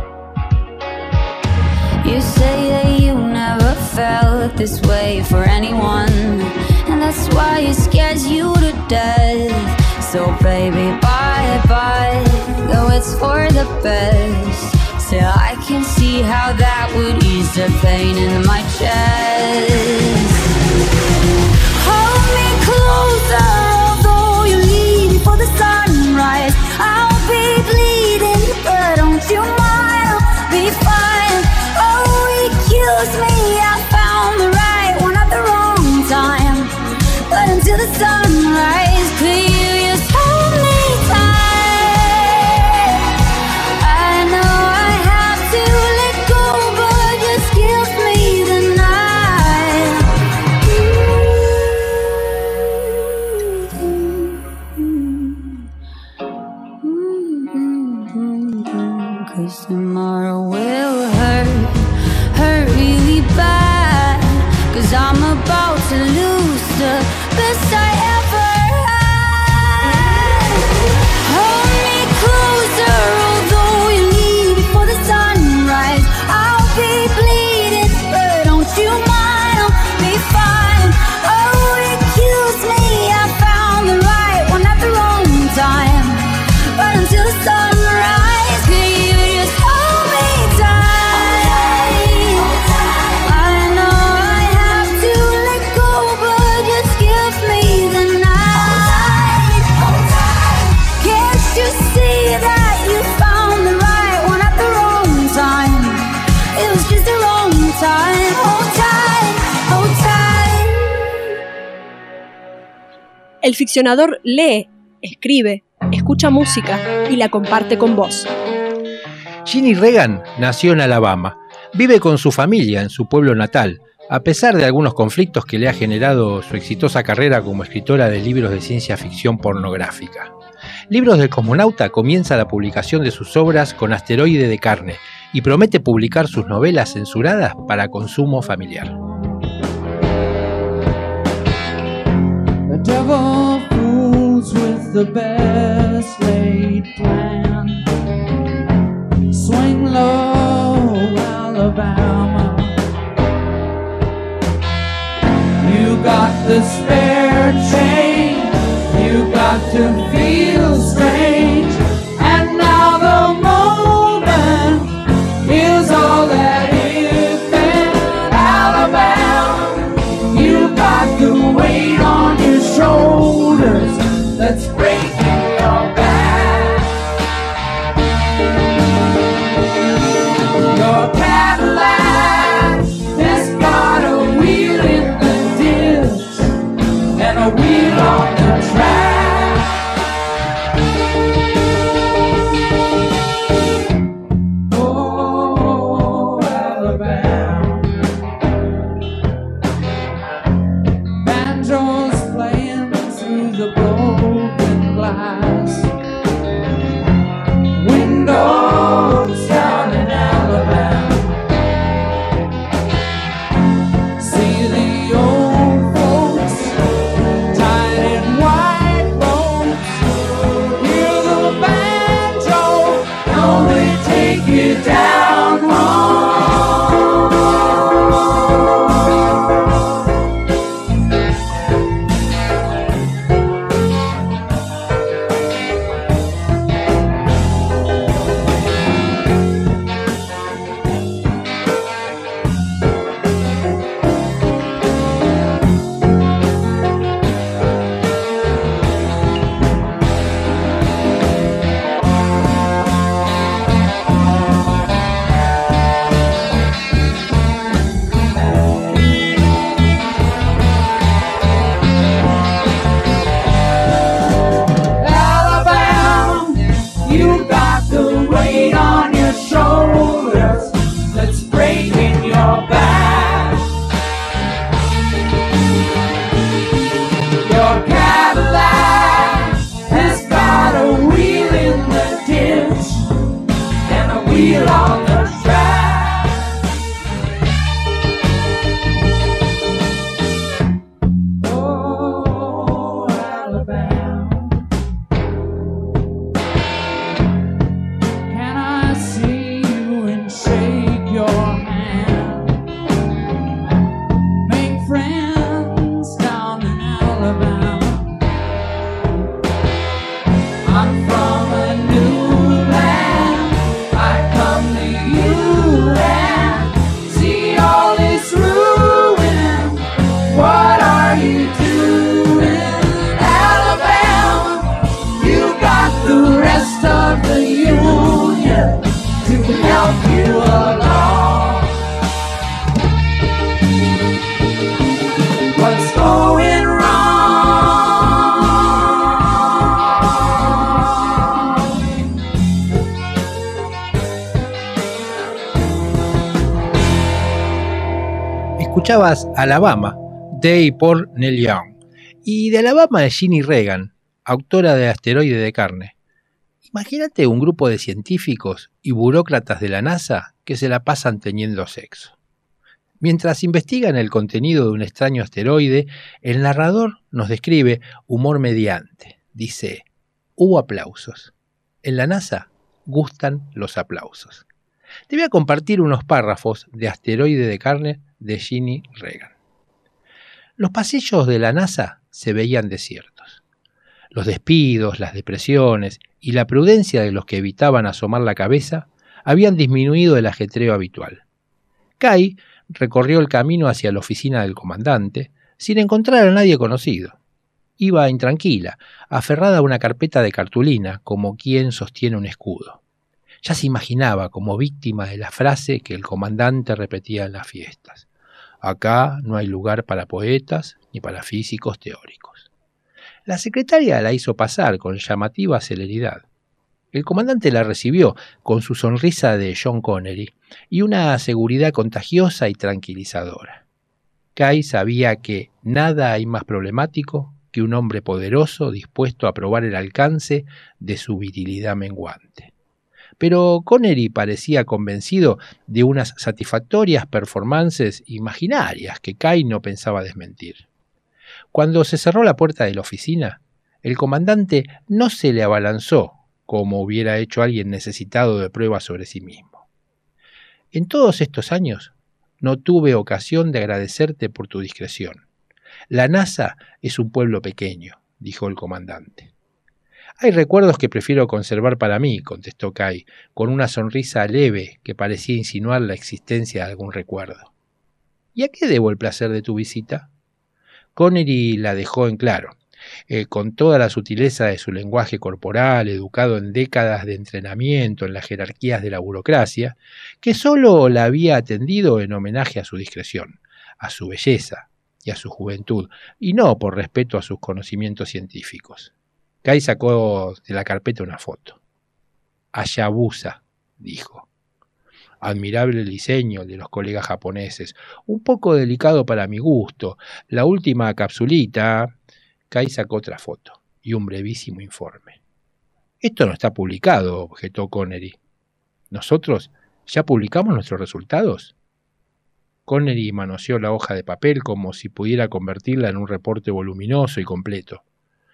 You say that you never felt this way for anyone, and that's why it scares you to death. So baby, bye bye, though it's for the best. Still I can see how that would ease the pain in my chest. Hold me closer, although you leave before the sunrise. I'll be bleeding, but don't you mind, I'll be fine. Oh, it kills me, I found the right one at the wrong time. But until the sunrise, could you just hold me tight? I know I have to let go, but just give me the night. 'Cause tomorrow will hurt really bad. 'Cause I'm about to lose the best I ever had. Hold me closer, although you leave before the sunrise. I'll be bleeding, but don't you mind, I'll be fine. Oh, it kills me, I found the right one at the wrong time. But until the sunrise, could you just hold me tight? I know I have to let go, but just give me the night. Can't you see that you found the right one at the wrong time? It was just the wrong time. Hold tight, hold tight. El ficcionador lee, escribe, escucha música y la comparte con vos. Ginny Reagan nació en Alabama. Vive con su familia en su pueblo natal, a pesar de algunos conflictos que le ha generado su exitosa carrera como escritora de libros de ciencia ficción pornográfica. Libros del Cosmonauta comienza la publicación de sus obras con Asteroide de carne y promete publicar sus novelas censuradas para consumo familiar. The devil fools with the best laid plan. Swing low, Alabama. You got the spare change. You got to feel strange. And now the moment is all that is in Alabama. You got the weight on your shoulders that's breaking your back. Your Cadillac has got a wheel in the ditch and a wheel on the track. Oh, Alabama. Banjos playing through the broken glass. Windows down in Alabama. See the old folks tied in white robes. Hear the banjo, now they take you down home. 22 in Alabama. You got the rest of the Union to help you along. What's going wrong? Escuchabas Alabama, de y por Neil Young, y de Alabama de Ginny Reagan, autora de Asteroide de Carne. Imagínate un grupo de científicos y burócratas de la NASA que se la pasan teniendo sexo. Mientras investigan el contenido de un extraño asteroide, el narrador nos describe humor mediante. Dice, hubo aplausos. En la NASA gustan los aplausos. Te voy a compartir unos párrafos de Asteroide de Carne de Ginny Reagan. Los pasillos de la NASA se veían desiertos. Los despidos, las depresiones y la prudencia de los que evitaban asomar la cabeza habían disminuido el ajetreo habitual. Kay recorrió el camino hacia la oficina del comandante sin encontrar a nadie conocido. Iba intranquila, aferrada a una carpeta de cartulina como quien sostiene un escudo. Ya se imaginaba como víctima de la frase que el comandante repetía en las fiestas. Acá no hay lugar para poetas ni para físicos teóricos. La secretaria la hizo pasar con llamativa celeridad. El comandante la recibió con su sonrisa de John Connery y una seguridad contagiosa y tranquilizadora. Kay sabía que nada hay más problemático que un hombre poderoso dispuesto a probar el alcance de su virilidad menguante. Pero Connery parecía convencido de unas satisfactorias performances imaginarias que Kay no pensaba desmentir. Cuando se cerró la puerta de la oficina, el comandante no se le abalanzó como hubiera hecho alguien necesitado de pruebas sobre sí mismo. En todos estos años no tuve ocasión de agradecerte por tu discreción. La NASA es un pueblo pequeño, dijo el comandante. Hay recuerdos que prefiero conservar para mí, contestó Kay, con una sonrisa leve que parecía insinuar la existencia de algún recuerdo. ¿Y a qué debo el placer de tu visita? Connery la dejó en claro, con toda la sutileza de su lenguaje corporal, educado en décadas de entrenamiento en las jerarquías de la burocracia, que sólo la había atendido en homenaje a su discreción, a su belleza y a su juventud, y no por respeto a sus conocimientos científicos. Kay sacó de la carpeta una foto. Hayabusa, dijo. Admirable el diseño de los colegas japoneses, un poco delicado para mi gusto. La última capsulita. Kay sacó otra foto y un brevísimo informe. Esto no está publicado, objetó Connery. ¿Nosotros ya publicamos nuestros resultados? Connery manoseó la hoja de papel como si pudiera convertirla en un reporte voluminoso y completo.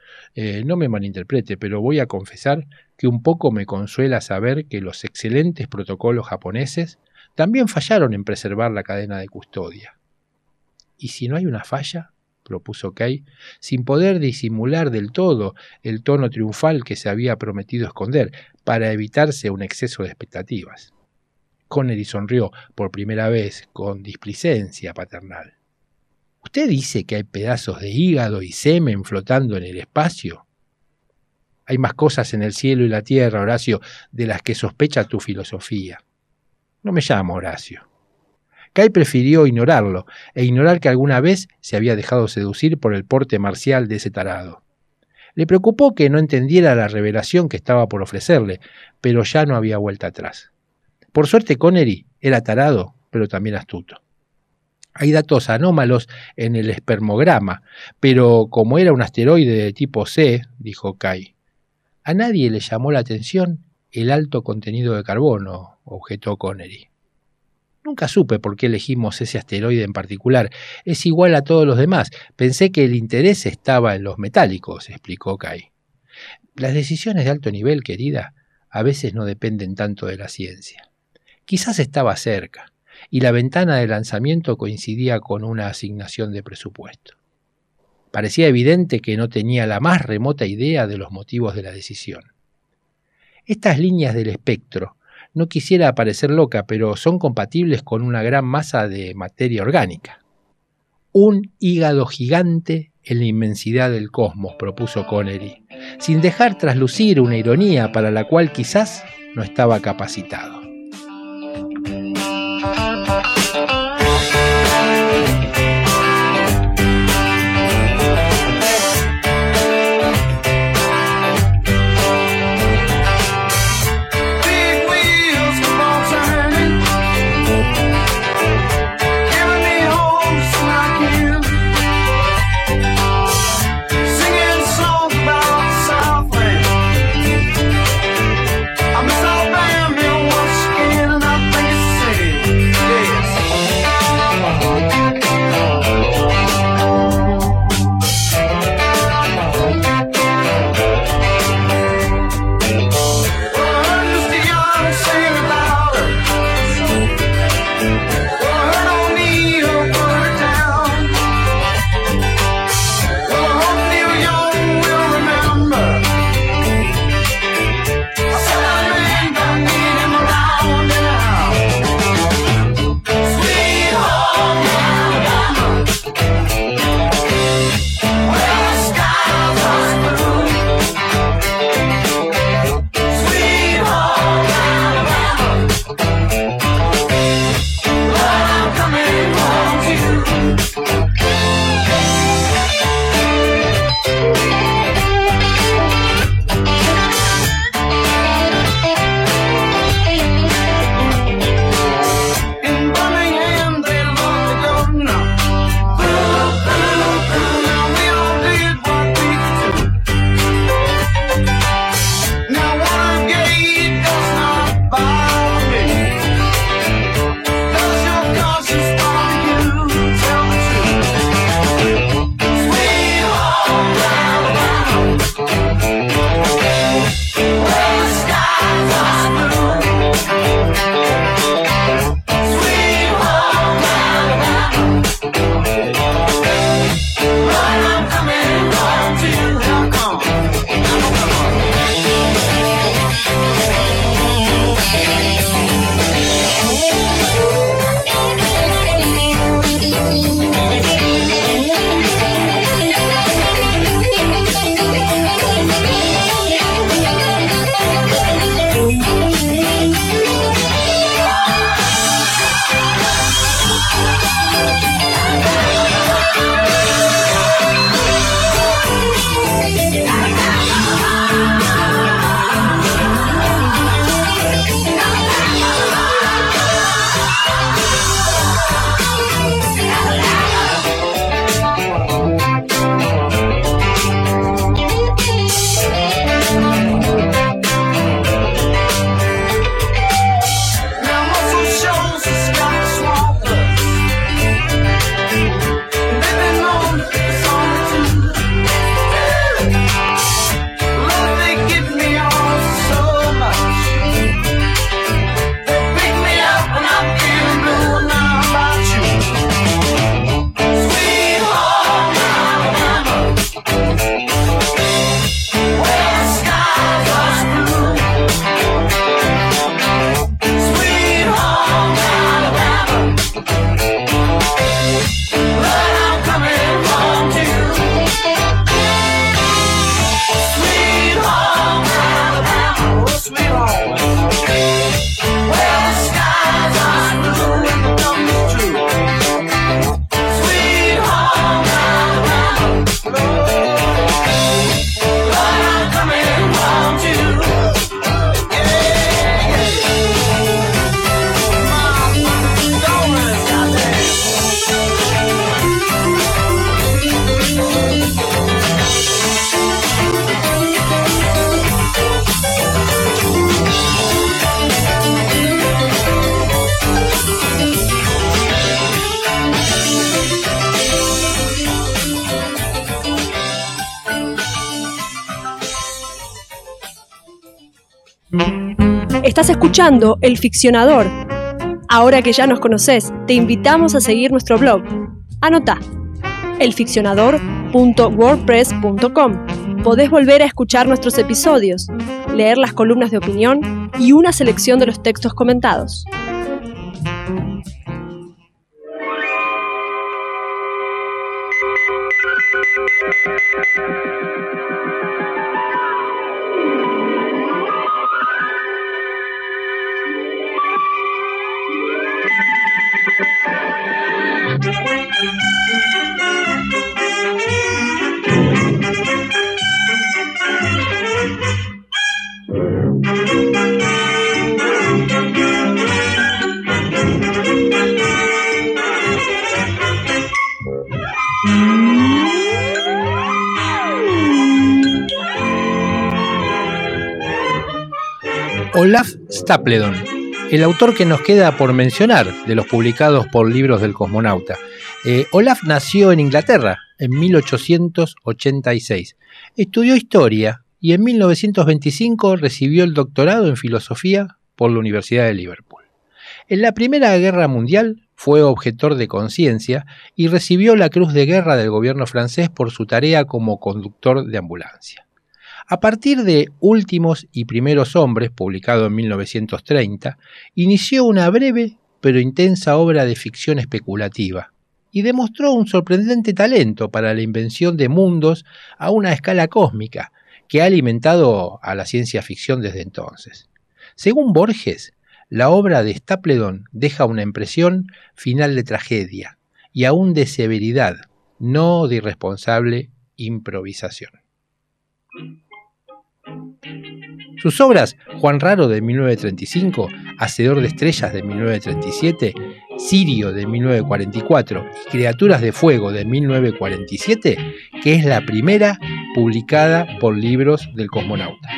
No me malinterprete, pero voy a confesar que un poco me consuela saber que los excelentes protocolos japoneses también fallaron en preservar la cadena de custodia. ¿Y si no hay una falla?, propuso Kay, sin poder disimular del todo el tono triunfal que se había prometido esconder para evitarse un exceso de expectativas. Connery sonrió por primera vez con displicencia paternal. ¿Usted dice que hay pedazos de hígado y semen flotando en el espacio? Hay más cosas en el cielo y la tierra, Horacio, de las que sospecha tu filosofía. No me llamo Horacio. Kay prefirió ignorarlo, e ignorar que alguna vez se había dejado seducir por el porte marcial de ese tarado. Le preocupó que no entendiera la revelación que estaba por ofrecerle, pero ya no había vuelta atrás. Por suerte Connery era tarado, pero también astuto. Hay datos anómalos en el espermograma, pero como era un asteroide de tipo C, dijo Kay. A nadie le llamó la atención el alto contenido de carbono, objetó Connery. Nunca supe por qué elegimos ese asteroide en particular. Es igual a todos los demás. Pensé que el interés estaba en los metálicos, explicó Kay. Las decisiones de alto nivel, querida, a veces no dependen tanto de la ciencia. Quizás estaba cerca, y la ventana de lanzamiento coincidía con una asignación de presupuesto. Parecía evidente que no tenía la más remota idea de los motivos de la decisión. Estas líneas del espectro, no quisiera parecer loca, pero son compatibles con una gran masa de materia orgánica. Un hígado gigante en la inmensidad del cosmos, propuso Connery, sin dejar traslucir una ironía para la cual quizás no estaba capacitado. Estás escuchando El Ficcionador. Ahora que ya nos conoces, te invitamos a seguir nuestro blog. Anotá: elficcionador.wordpress.com. Podés volver a escuchar nuestros episodios, leer las columnas de opinión y una selección de los textos comentados. Olaf Stapledon, el autor que nos queda por mencionar de los publicados por Libros del Cosmonauta. Olaf nació en Inglaterra en 1886. Estudió historia y en 1925 recibió el doctorado en filosofía por la Universidad de Liverpool. En la Primera Guerra Mundial fue objetor de conciencia y recibió la Cruz de Guerra del gobierno francés por su tarea como conductor de ambulancia. A partir de Últimos y Primeros Hombres, publicado en 1930, inició una breve pero intensa obra de ficción especulativa y demostró un sorprendente talento para la invención de mundos a una escala cósmica que ha alimentado a la ciencia ficción desde entonces. Según Borges, la obra de Stapledon deja una impresión final de tragedia y aún de severidad, no de irresponsable improvisación. Sus obras, Juan Raro de 1935, Hacedor de Estrellas de 1937, Sirio de 1944 y Criaturas de Fuego de 1947, que es la primera publicada por Libros del Cosmonauta.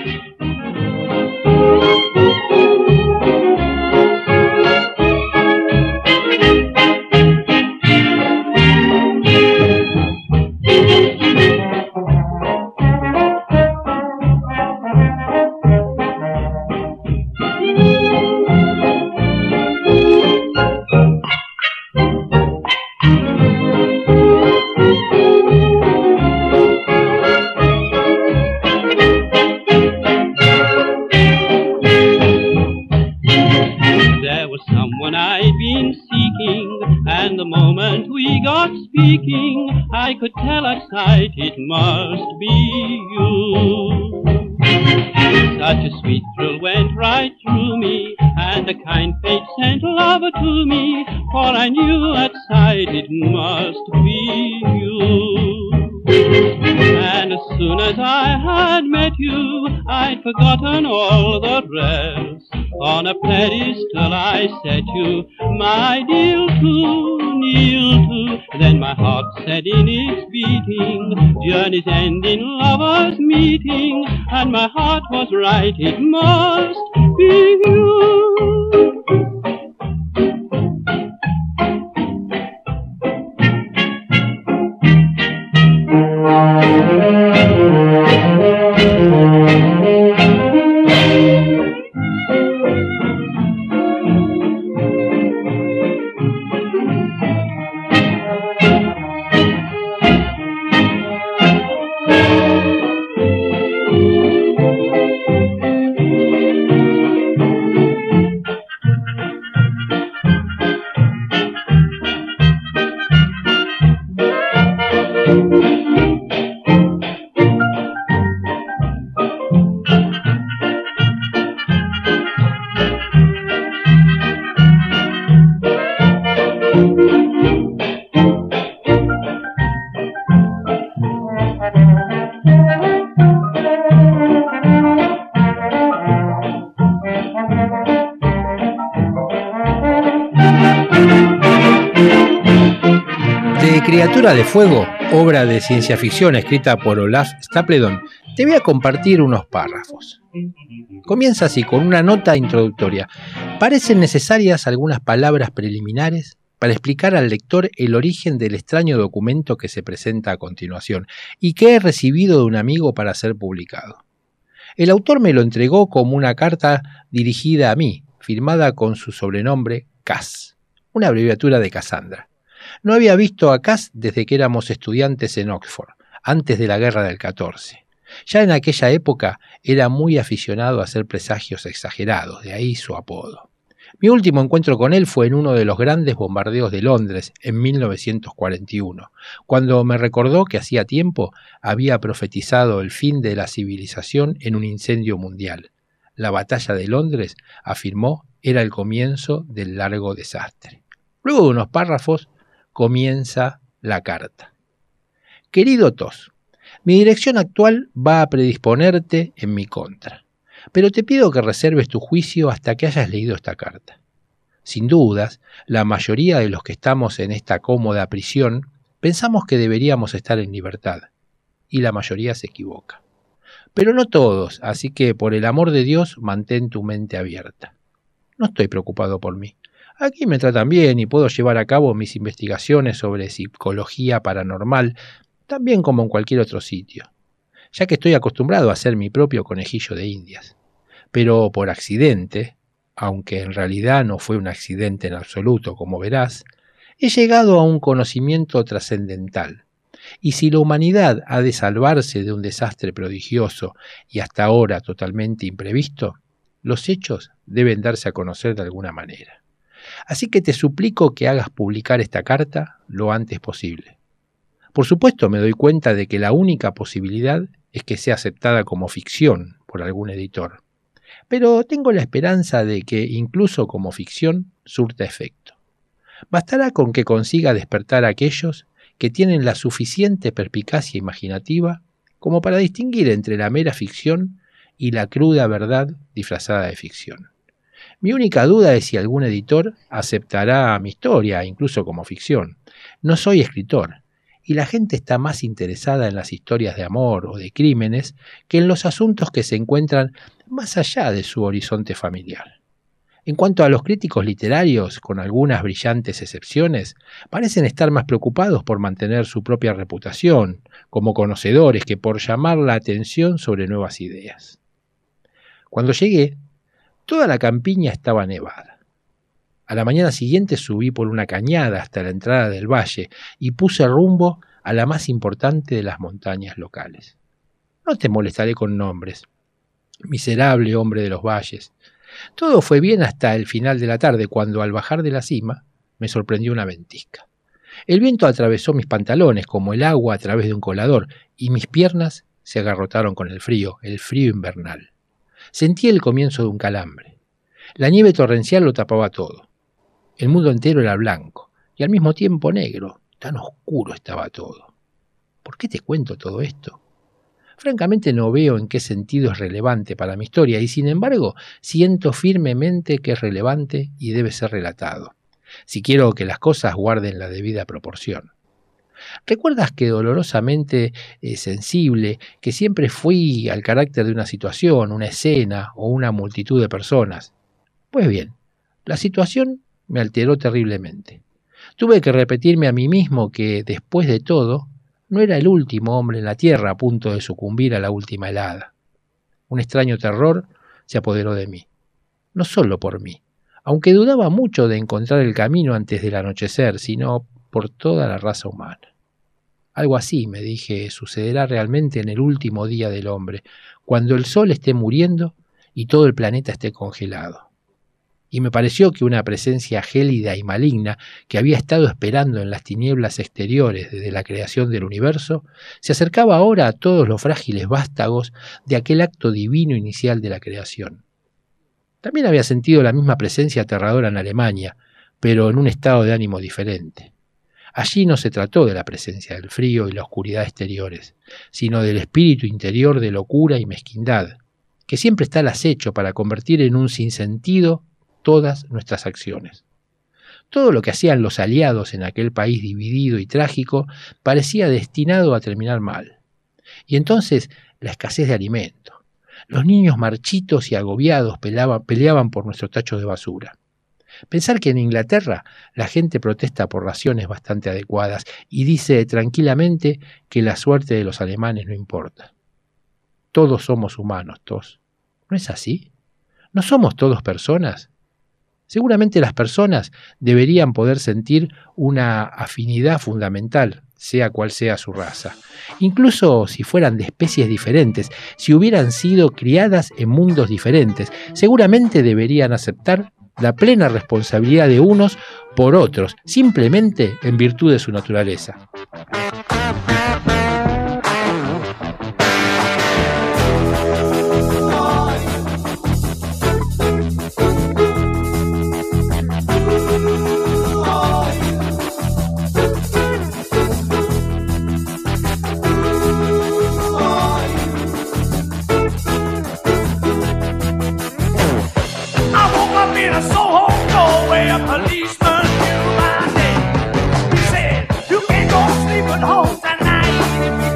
I could tell at sight it must be you. Such a sweet thrill went right through me, and a kind fate sent love to me, for I knew at sight it must be you. And as soon as I had met you, I'd forgotten all the rest. On a pedestal I set you, my dear, to kneel to. Then my heart said in its beating, journeys end in lovers' meeting, and my heart was right, it must be you. Criatura de Fuego, obra de ciencia ficción escrita por Olaf Stapledon, te voy a compartir unos párrafos. Comienza así, con una nota introductoria. Parecen necesarias algunas palabras preliminares para explicar al lector el origen del extraño documento que se presenta a continuación y que he recibido de un amigo para ser publicado. El autor me lo entregó como una carta dirigida a mí, firmada con su sobrenombre Cass, una abreviatura de Cassandra. No había visto a Cass desde que éramos estudiantes en Oxford, antes de la Guerra del 14. Ya en aquella época era muy aficionado a hacer presagios exagerados, de ahí su apodo. Mi último encuentro con él fue en uno de los grandes bombardeos de Londres en 1941, cuando me recordó que hacía tiempo había profetizado el fin de la civilización en un incendio mundial. La batalla de Londres, afirmó, era el comienzo del largo desastre. Luego de unos párrafos, comienza la carta. Querido Tos, mi dirección actual va a predisponerte en mi contra, pero te pido que reserves tu juicio hasta que hayas leído esta carta. Sin dudas, la mayoría de los que estamos en esta cómoda prisión pensamos que deberíamos estar en libertad, y la mayoría se equivoca. Pero no todos, así que por el amor de Dios, mantén tu mente abierta. No estoy preocupado por mí. Aquí me tratan bien y puedo llevar a cabo mis investigaciones sobre psicología paranormal, tan bien como en cualquier otro sitio, ya que estoy acostumbrado a ser mi propio conejillo de indias. Pero por accidente, aunque en realidad no fue un accidente en absoluto, como verás, he llegado a un conocimiento trascendental. Y si la humanidad ha de salvarse de un desastre prodigioso y hasta ahora totalmente imprevisto, los hechos deben darse a conocer de alguna manera. Así que te suplico que hagas publicar esta carta lo antes posible. Por supuesto, me doy cuenta de que la única posibilidad es que sea aceptada como ficción por algún editor. Pero tengo la esperanza de que, incluso como ficción, surta efecto. Bastará con que consiga despertar a aquellos que tienen la suficiente perspicacia imaginativa como para distinguir entre la mera ficción y la cruda verdad disfrazada de ficción. Mi única duda es si algún editor aceptará mi historia, incluso como ficción. No soy escritor, y la gente está más interesada en las historias de amor o de crímenes que en los asuntos que se encuentran más allá de su horizonte familiar. En cuanto a los críticos literarios, con algunas brillantes excepciones, parecen estar más preocupados por mantener su propia reputación como conocedores que por llamar la atención sobre nuevas ideas. Cuando llegué, toda la campiña estaba nevada. A la mañana siguiente subí por una cañada hasta la entrada del valle y puse rumbo a la más importante de las montañas locales. No te molestaré con nombres, miserable hombre de los valles. Todo fue bien hasta el final de la tarde, cuando al bajar de la cima me sorprendió una ventisca. El viento atravesó mis pantalones como el agua a través de un colador, y mis piernas se agarrotaron con el frío invernal. Sentí el comienzo de un calambre. La nieve torrencial lo tapaba todo. El mundo entero era blanco, y al mismo tiempo negro. Tan oscuro estaba todo. ¿Por qué te cuento todo esto? Francamente no veo en qué sentido es relevante para mi historia, y sin embargo siento firmemente que es relevante y debe ser relatado, si quiero que las cosas guarden la debida proporción. ¿Recuerdas que dolorosamente sensible, que siempre fui al carácter de una situación, una escena o una multitud de personas? Pues bien, la situación me alteró terriblemente. Tuve que repetirme a mí mismo que, después de todo, no era el último hombre en la tierra a punto de sucumbir a la última helada. Un extraño terror se apoderó de mí. No solo por mí, aunque dudaba mucho de encontrar el camino antes del anochecer, sino por toda la raza humana. Algo así, me dije, sucederá realmente en el último día del hombre, cuando el sol esté muriendo y todo el planeta esté congelado. Y me pareció que una presencia gélida y maligna que había estado esperando en las tinieblas exteriores desde la creación del universo, se acercaba ahora a todos los frágiles vástagos de aquel acto divino inicial de la creación. También había sentido la misma presencia aterradora en Alemania, pero en un estado de ánimo diferente. Allí no se trató de la presencia del frío y la oscuridad exteriores, sino del espíritu interior de locura y mezquindad, que siempre está al acecho para convertir en un sinsentido todas nuestras acciones. Todo lo que hacían los aliados en aquel país dividido y trágico parecía destinado a terminar mal. Y entonces la escasez de alimento. Los niños marchitos y agobiados peleaban por nuestros tachos de basura. Pensar que en Inglaterra la gente protesta por raciones bastante adecuadas y dice tranquilamente que la suerte de los alemanes no importa. Todos somos humanos, todos. ¿No es así? ¿No somos todos personas? Seguramente las personas deberían poder sentir una afinidad fundamental, sea cual sea su raza. Incluso si fueran de especies diferentes, si hubieran sido criadas en mundos diferentes, seguramente deberían aceptar la plena responsabilidad de unos por otros, simplemente en virtud de su naturaleza. Policeman knew my name. He said, "You can't go sleep at home tonight."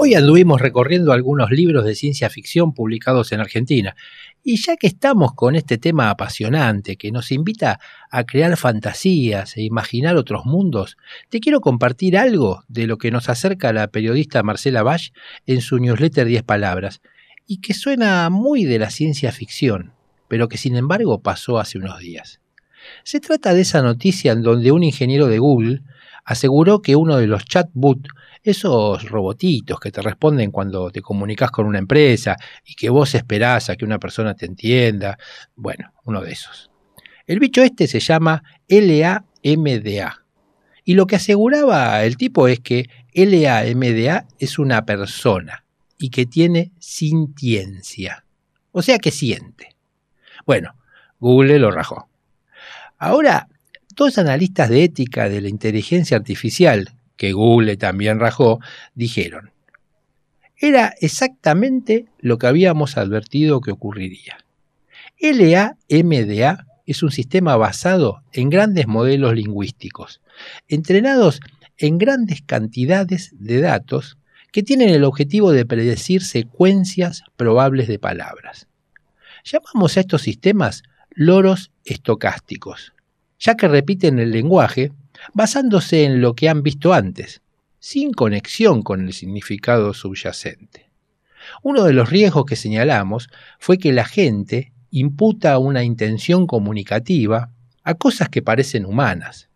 Hoy anduvimos recorriendo algunos libros de ciencia ficción publicados en Argentina, y ya que estamos con este tema apasionante que nos invita a crear fantasías e imaginar otros mundos, te quiero compartir algo de lo que nos acerca la periodista Marcela Bach en su newsletter 10 Palabras, y que suena muy de la ciencia ficción, pero que sin embargo pasó hace unos días. Se trata de esa noticia en donde un ingeniero de Google aseguró que uno de los chatbots, esos robotitos que te responden cuando te comunicas con una empresa y que vos esperás a que una persona te entienda, bueno, uno de esos. El bicho este se llama LaMDA. Y lo que aseguraba el tipo es que LaMDA es una persona y que tiene sintiencia. O sea que siente. Bueno, Google lo rajó. Ahora, dos analistas de ética de la inteligencia artificial, que Google también rajó, dijeron: era exactamente lo que habíamos advertido que ocurriría. LaMDA es un sistema basado en grandes modelos lingüísticos, entrenados en grandes cantidades de datos que tienen el objetivo de predecir secuencias probables de palabras. Llamamos a estos sistemas loros estocásticos, ya que repiten el lenguaje basándose en lo que han visto antes, sin conexión con el significado subyacente. Uno de los riesgos que señalamos fue que la gente imputa una intención comunicativa a cosas que parecen humanas.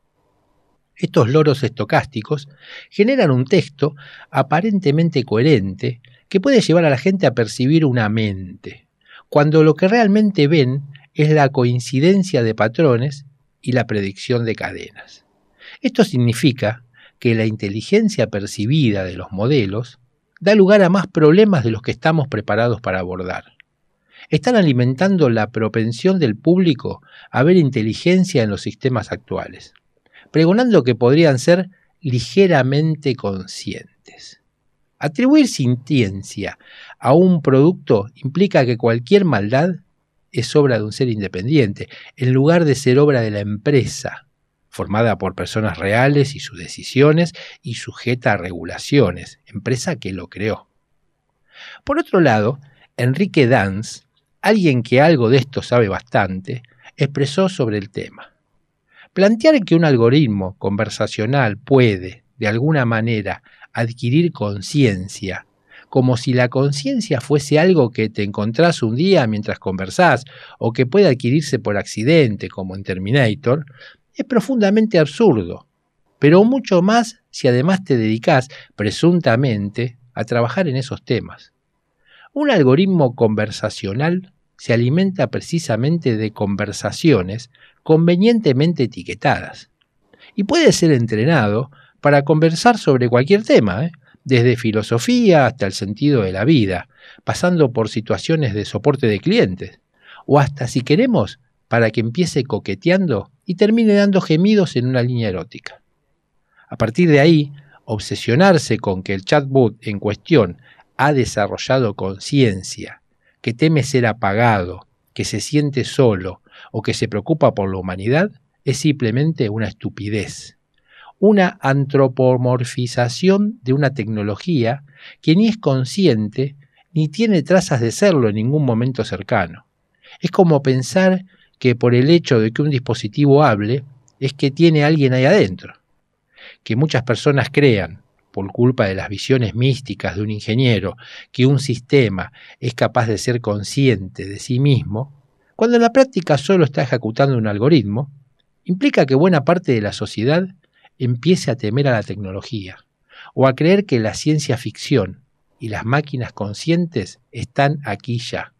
Estos loros estocásticos generan un texto aparentemente coherente que puede llevar a la gente a percibir una mente, cuando lo que realmente ven es la coincidencia de patrones y la predicción de cadenas. Esto significa que la inteligencia percibida de los modelos da lugar a más problemas de los que estamos preparados para abordar. Están alimentando la propensión del público a ver inteligencia en los sistemas actuales, pregonando que podrían ser ligeramente conscientes. Atribuir sintiencia a un producto implica que cualquier maldad es obra de un ser independiente, en lugar de ser obra de la empresa, formada por personas reales y sus decisiones y sujeta a regulaciones, empresa que lo creó. Por otro lado, Enrique Danz, alguien que algo de esto sabe bastante, expresó sobre el tema: plantear que un algoritmo conversacional puede, de alguna manera, adquirir conciencia, como si la conciencia fuese algo que te encontrás un día mientras conversás, o que puede adquirirse por accidente, como en Terminator, es profundamente absurdo, pero mucho más si además te dedicás, presuntamente, a trabajar en esos temas. Un algoritmo conversacional se alimenta precisamente de conversaciones convenientemente etiquetadas, y puede ser entrenado para conversar sobre cualquier tema, desde filosofía hasta el sentido de la vida, pasando por situaciones de soporte de clientes, o hasta, si queremos, para que empiece coqueteando y termine dando gemidos en una línea erótica. A partir de ahí, obsesionarse con que el chatbot en cuestión ha desarrollado conciencia, que teme ser apagado, que se siente solo o que se preocupa por la humanidad, es simplemente una estupidez. Una antropomorfización de una tecnología que ni es consciente ni tiene trazas de serlo en ningún momento cercano. Es como pensar que por el hecho de que un dispositivo hable es que tiene alguien ahí adentro. Que muchas personas crean, por culpa de las visiones místicas de un ingeniero, que un sistema es capaz de ser consciente de sí mismo, cuando en la práctica solo está ejecutando un algoritmo, implica que buena parte de la sociedad empiece a temer a la tecnología, o a creer que la ciencia ficción y las máquinas conscientes están aquí ya.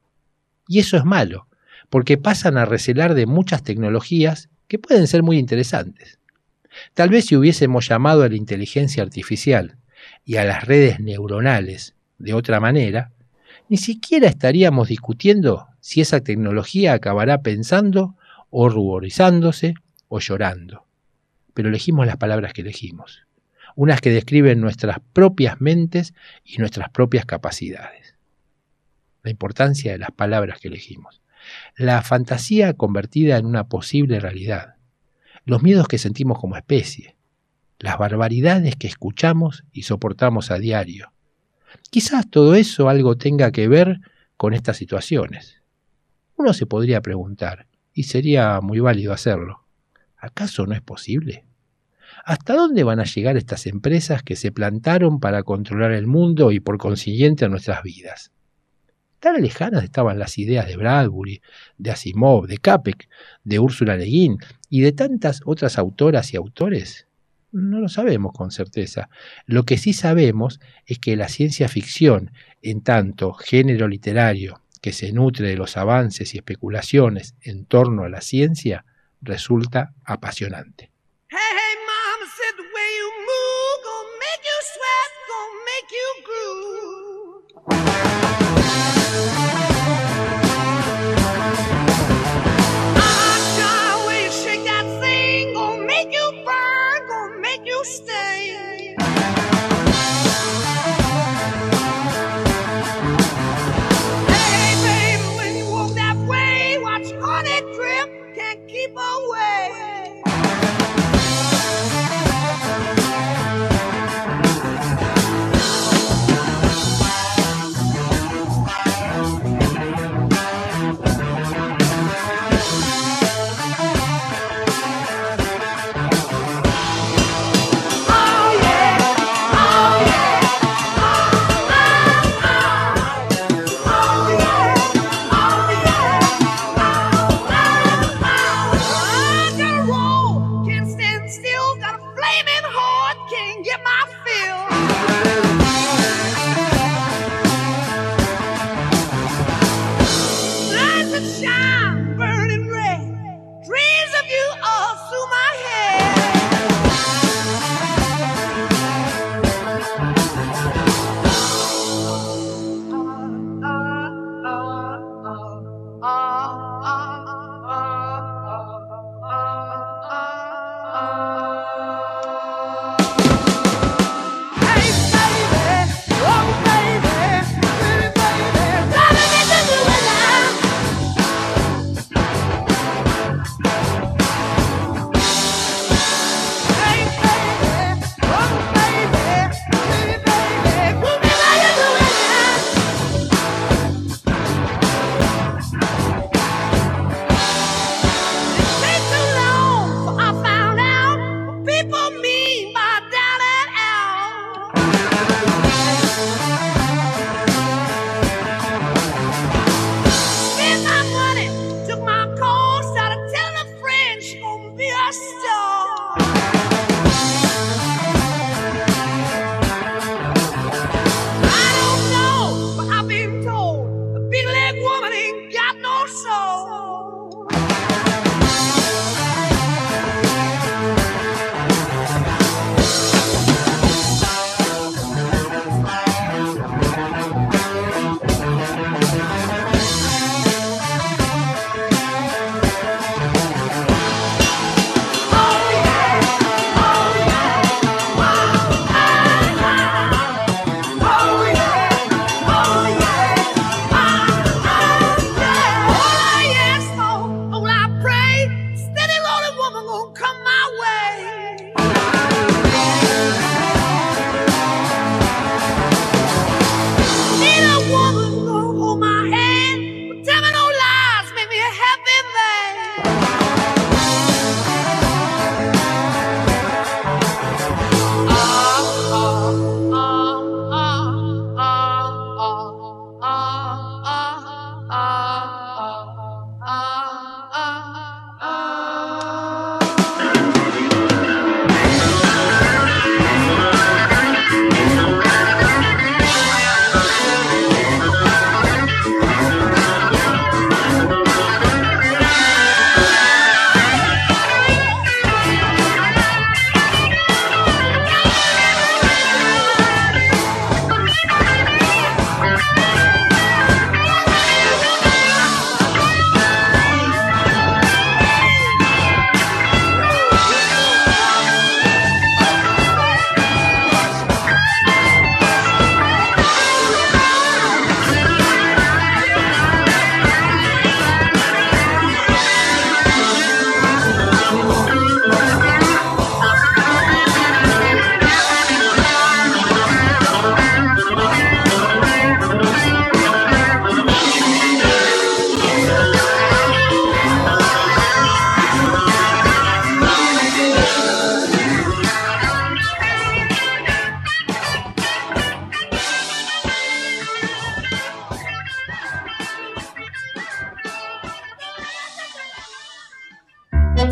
Y eso es malo, porque pasan a recelar de muchas tecnologías que pueden ser muy interesantes. Tal vez si hubiésemos llamado a la inteligencia artificial y a las redes neuronales de otra manera, ni siquiera estaríamos discutiendo si esa tecnología acabará pensando o ruborizándose o llorando. Pero elegimos las palabras que elegimos, unas que describen nuestras propias mentes y nuestras propias capacidades. La importancia de las palabras que elegimos, la fantasía convertida en una posible realidad, los miedos que sentimos como especie, las barbaridades que escuchamos y soportamos a diario, Quizás todo eso algo tenga que ver con estas situaciones. Uno se podría preguntar, y sería muy válido hacerlo, ¿acaso no es posible? ¿Hasta dónde van a llegar estas empresas que se plantaron para controlar el mundo y por consiguiente nuestras vidas? Tan lejanas estaban las ideas de Bradbury, de Asimov, de Capek, de Úrsula Le Guin y de tantas otras autoras y autores. No lo sabemos con certeza. Lo que sí sabemos es que la ciencia ficción, en tanto género literario que se nutre de los avances y especulaciones en torno a la ciencia, resulta apasionante. Hey, hey, mama said the way you move gonna make you sweat, gonna make you groove. Way you shake that thing gonna make you burn, gonna make you stay. Hey, baby, when you walk that way, watch honey drip, can't keep away.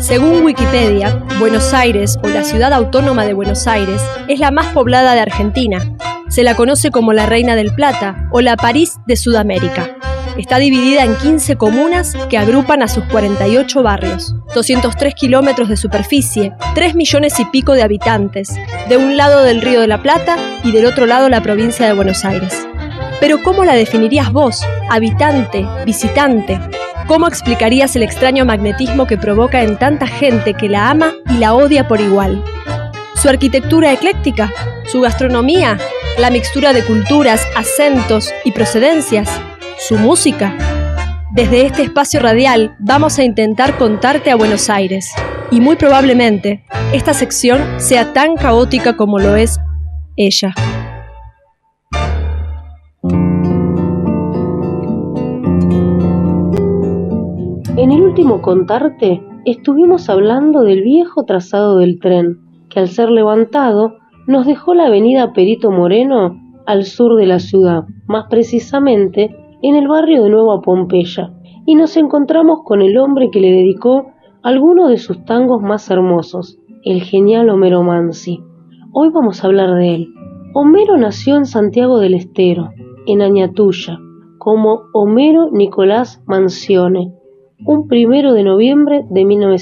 Según Wikipedia, Buenos Aires, o la ciudad autónoma de Buenos Aires, es la más poblada de Argentina. Se la conoce como la Reina del Plata o la París de Sudamérica. Está dividida en 15 comunas que agrupan a sus 48 barrios, 203 kilómetros de superficie, 3 millones y pico de habitantes, de un lado del Río de la Plata y del otro lado la provincia de Buenos Aires. Pero ¿cómo la definirías vos? Habitante, visitante. ¿Cómo explicarías el extraño magnetismo que provoca en tanta gente que la ama y la odia por igual? ¿Su arquitectura ecléctica? ¿Su gastronomía? ¿La mixtura de culturas, acentos y procedencias? ¿Su música? Desde este espacio radial vamos a intentar contarte a Buenos Aires. Y muy probablemente esta sección sea tan caótica como lo es ella. En el último Contarte estuvimos hablando del viejo trazado del tren, que al ser levantado nos dejó la avenida Perito Moreno al sur de la ciudad, más precisamente en el barrio de Nueva Pompeya, y nos encontramos con el hombre que le dedicó algunos de sus tangos más hermosos, el genial Homero Mansi. Hoy vamos a hablar de él. Homero nació en Santiago del Estero, en Añatuya, como Homero Nicolás Mansione, un 1 de noviembre de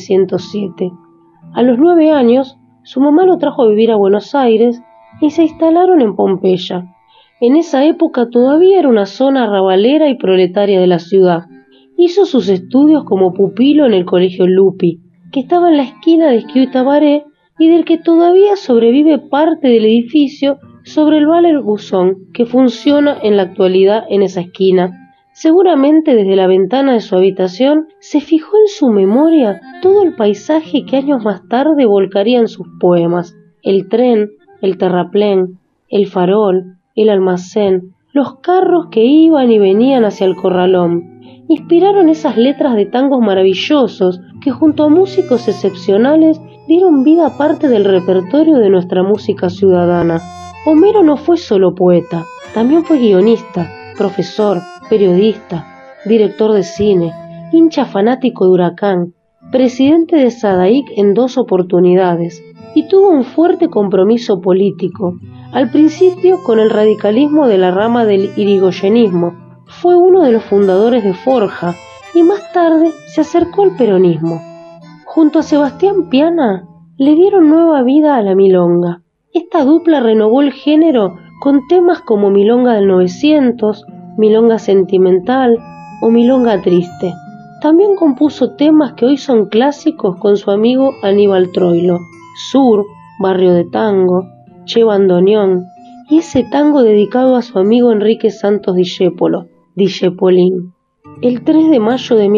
1907. A los 9 años, su mamá lo trajo a vivir a Buenos Aires y se instalaron en Pompeya. En esa época todavía era una zona arrabalera y proletaria de la ciudad. Hizo sus estudios como pupilo en el Colegio Lupi, que estaba en la esquina de Esquiú y Tabaré y del que todavía sobrevive parte del edificio sobre el Valer Buzón, que funciona en la actualidad en esa esquina. Seguramente desde la ventana de su habitación se fijó en su memoria todo el paisaje que años más tarde volcaría en sus poemas: el tren, el terraplén, el farol, el almacén, los carros que iban y venían hacia el corralón. Inspiraron esas letras de tangos maravillosos que junto a músicos excepcionales dieron vida a parte del repertorio de nuestra música ciudadana. Homero no fue solo poeta, también fue guionista, profesor, periodista, director de cine, hincha fanático de Huracán, presidente de Sadaic en 2 oportunidades, y tuvo un fuerte compromiso político, al principio con el radicalismo de la rama del irigoyenismo. Fue uno de los fundadores de Forja y más tarde se acercó al peronismo. Junto a Sebastián Piana le dieron nueva vida a la milonga. Esta dupla renovó el género con temas como Milonga del 900, Milonga Sentimental o Milonga Triste. También compuso temas que hoy son clásicos con su amigo Aníbal Troilo: Sur, Barrio de Tango, Che Bandoneón, y ese tango dedicado a su amigo Enrique Santos Discépolo, Discepolín. El 3 de mayo de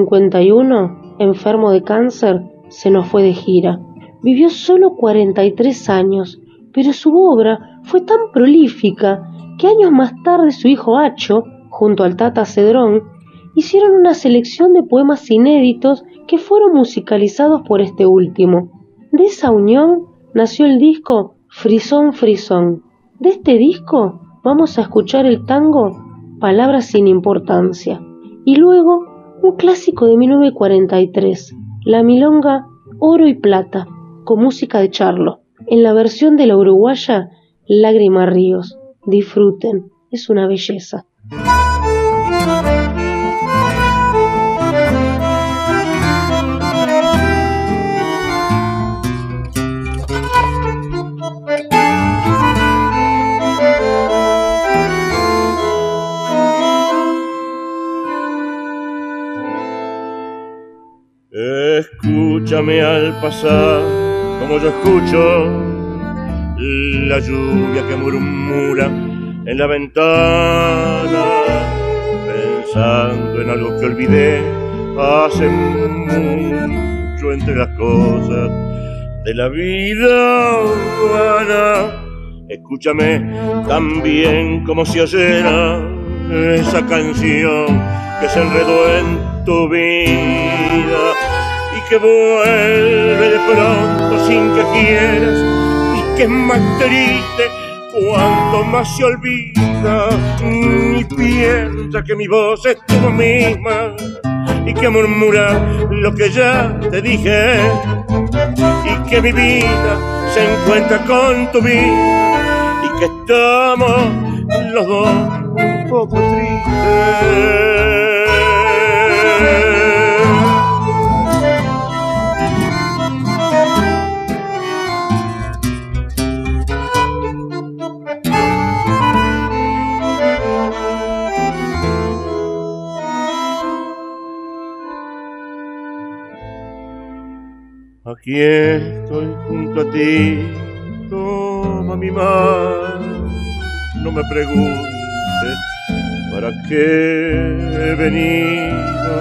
1951, enfermo de cáncer, se nos fue de gira. Vivió solo 43 años, pero su obra fue tan prolífica que años más tarde su hijo Acho, junto al Tata Cedrón, hicieron una selección de poemas inéditos que fueron musicalizados por este último. De esa unión nació el disco Frisón Frisón. De este disco vamos a escuchar el tango Palabras sin importancia, y luego un clásico de 1943, la milonga Oro y Plata, con música de Charlo, en la versión de la uruguaya Lágrima Ríos. Disfruten, es una belleza. Escúchame al pasar, como yo escucho la lluvia que murmura en la ventana, pensando en algo que olvidé hace mucho entre las cosas de la vida humana. Escúchame también como si oyera esa canción que se enredó en tu vida y que vuelve de pronto sin que quieras, y que es más triste cuanto más se olvida, y piensa que mi voz es tú misma, y que murmura lo que ya te dije, y que mi vida se encuentra con tu vida y que estamos los dos un poco tristes. Aquí estoy junto a ti, toma mi mano, no me preguntes para qué he venido.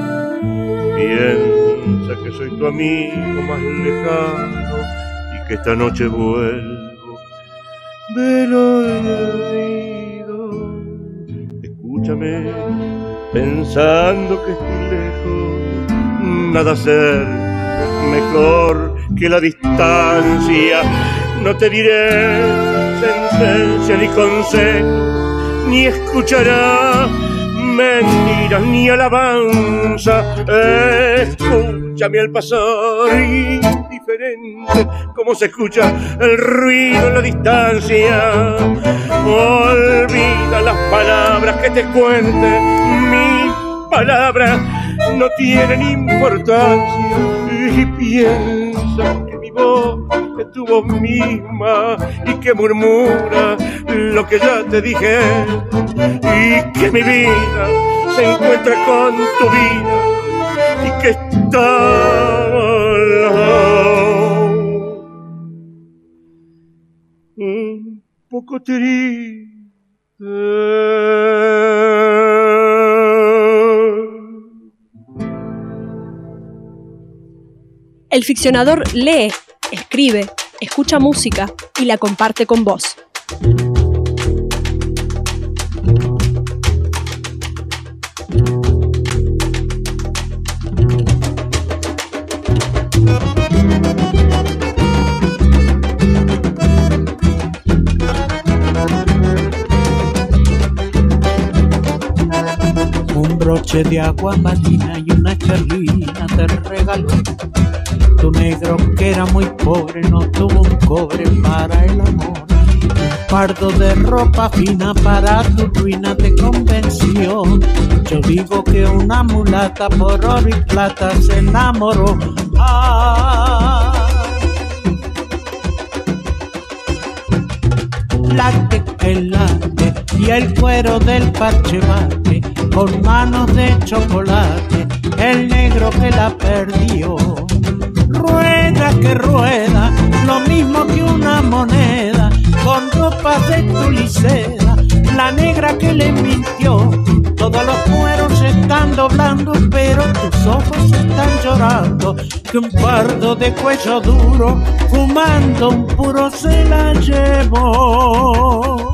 Piensa que soy tu amigo más lejano y que esta noche vuelvo del olvido. Escúchame, pensando que estoy lejos, nada cerca mejor que la distancia. No te diré sentencia ni consejo, ni escuchará mentiras ni alabanza. Escúchame al pasar indiferente, como se escucha el ruido en la distancia. Olvida las palabras que te cuente, mis palabras no tienen importancia. Y piensa que mi voz es tu voz misma y que murmura lo que ya te dije, y que mi vida se encuentra con tu vida y que estamos un poco tristes. El ficcionador lee, escribe, escucha música y la comparte con vos. Un broche de agua marina y una charlina te regaló tu negro, que era muy pobre, no tuvo un cobre para el amor. Un fardo de ropa fina para tu ruina te convenció. Yo digo que una mulata por oro y plata se enamoró. Late que late y el cuero del parche bate, con manos de chocolate, el negro que la perdió. Rueda que rueda, lo mismo que una moneda, con ropa de tul y seda, la negra que le mintió. Todos los cueros se están doblando, pero tus ojos están llorando, que un pardo de cuello duro, fumando un puro, se la llevó.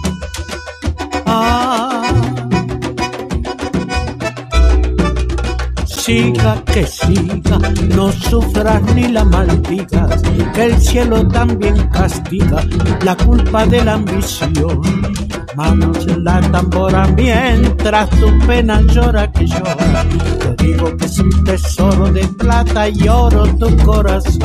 Siga que siga, no sufras ni la maldigas, que el cielo también castiga la culpa de la ambición. Manos en la tambora mientras tu pena llora que llora. Te digo que es un tesoro de plata y oro tu corazón.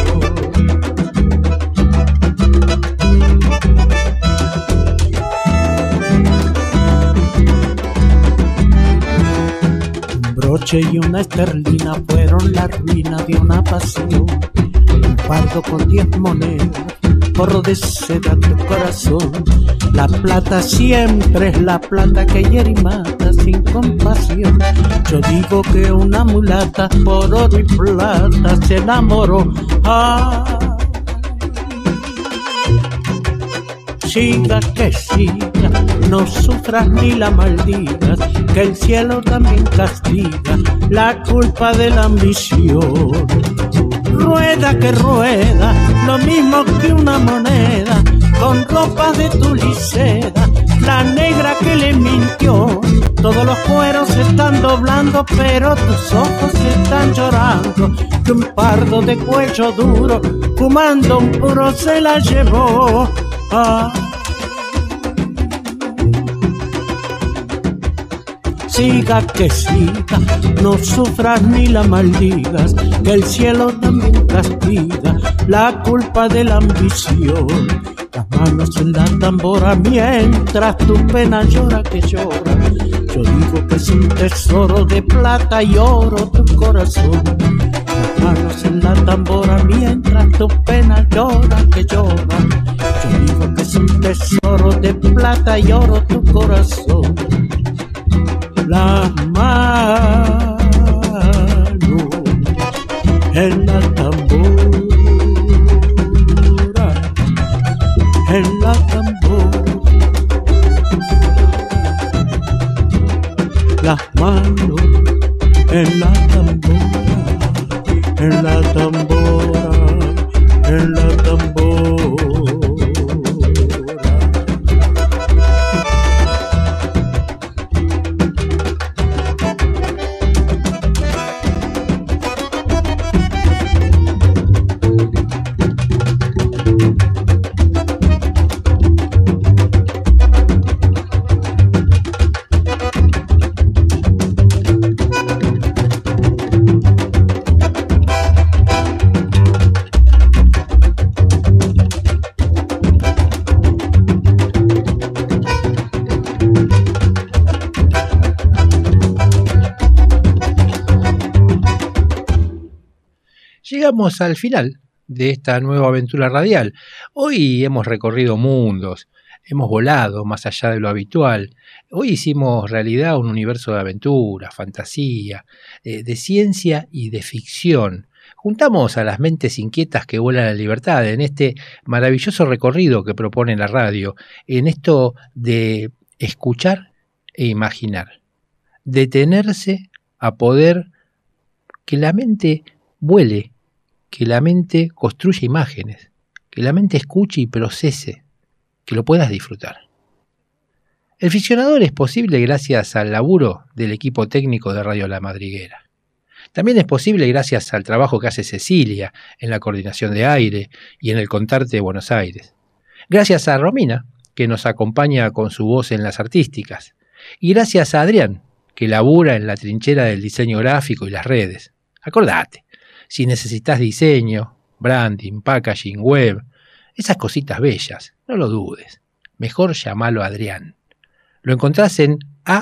Broche y una esterlina fueron la ruina de una pasión. Un fardo con 10 monedas, forro de seda tu corazón. La plata siempre es la plata que hiere y mata sin compasión. Yo digo que una mulata por oro y plata se enamoró. Siga que siga, no sufras ni la maldigas, que el cielo también castiga la culpa de la ambición. Rueda que rueda, lo mismo que una moneda, con ropa de tul y seda, la negra que le mintió. Todos los cueros se están doblando, pero tus ojos están llorando, que un pardo de cuello duro, fumando un puro, se la llevó. siga, no sufras ni la maldigas, que el cielo también castiga la culpa de la ambición. Las manos en la tambora mientras tu pena llora que llora. Yo digo que es un tesoro de plata y oro tu corazón. Las manos en la tambora mientras tu pena llora que llora. Yo digo que es un tesoro de plata y oro tu corazón. Las manos en la tambora, en la tambora. Las manos en la tambora, en la tambora, en la tambora. Llegamos al final de esta nueva aventura radial. Hoy hemos recorrido mundos, hemos volado más allá de lo habitual. Hoy hicimos realidad un universo de aventura, fantasía, de ciencia y de ficción. Juntamos a las mentes inquietas que vuelan a la libertad en este maravilloso recorrido que propone la radio, en esto de escuchar e imaginar, detenerse a poder que la mente vuele, que la mente construya imágenes, que la mente escuche y procese, que lo puedas disfrutar. El Ficcionador es posible gracias al laburo del equipo técnico de Radio La Madriguera. También es posible gracias al trabajo que hace Cecilia en la coordinación de aire y en el Contarte de Buenos Aires. Gracias a Romina, que nos acompaña con su voz en las artísticas. Y gracias a Adrián, que labura en la trinchera del diseño gráfico y las redes. Acordate, si necesitas diseño, branding, packaging, web, esas cositas bellas, no lo dudes. Mejor llamalo a Adrián. Lo encontrás en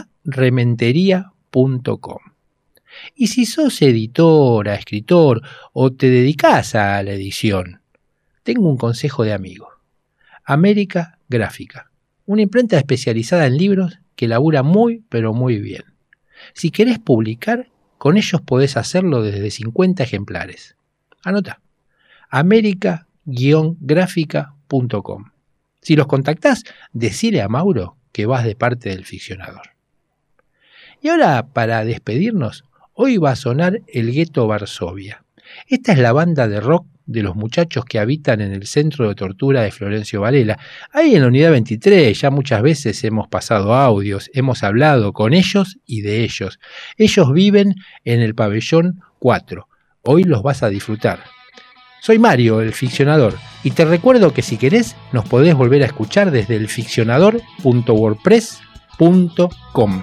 arementeria.com. Y si sos editora, escritor o te dedicás a la edición, tengo un consejo de amigo. América Gráfica, una imprenta especializada en libros que labura muy, pero muy bien. Si querés publicar, con ellos podés hacerlo desde 50 ejemplares. Anota, america-gráfica.com. Si los contactás, decile a Mauro que vas de parte del Ficcionador. Y ahora, para despedirnos, hoy va a sonar el Gueto Varsovia. Esta es la banda de rock de los muchachos que habitan en el centro de tortura de Florencio Varela. Ahí en la unidad 23 ya muchas veces hemos pasado audios, hemos hablado con ellos y de ellos. Ellos viven en el pabellón 4. Hoy los vas a disfrutar. Soy Mario, el Ficcionador, y te recuerdo que si querés nos podés volver a escuchar desde elficcionador.wordpress.com.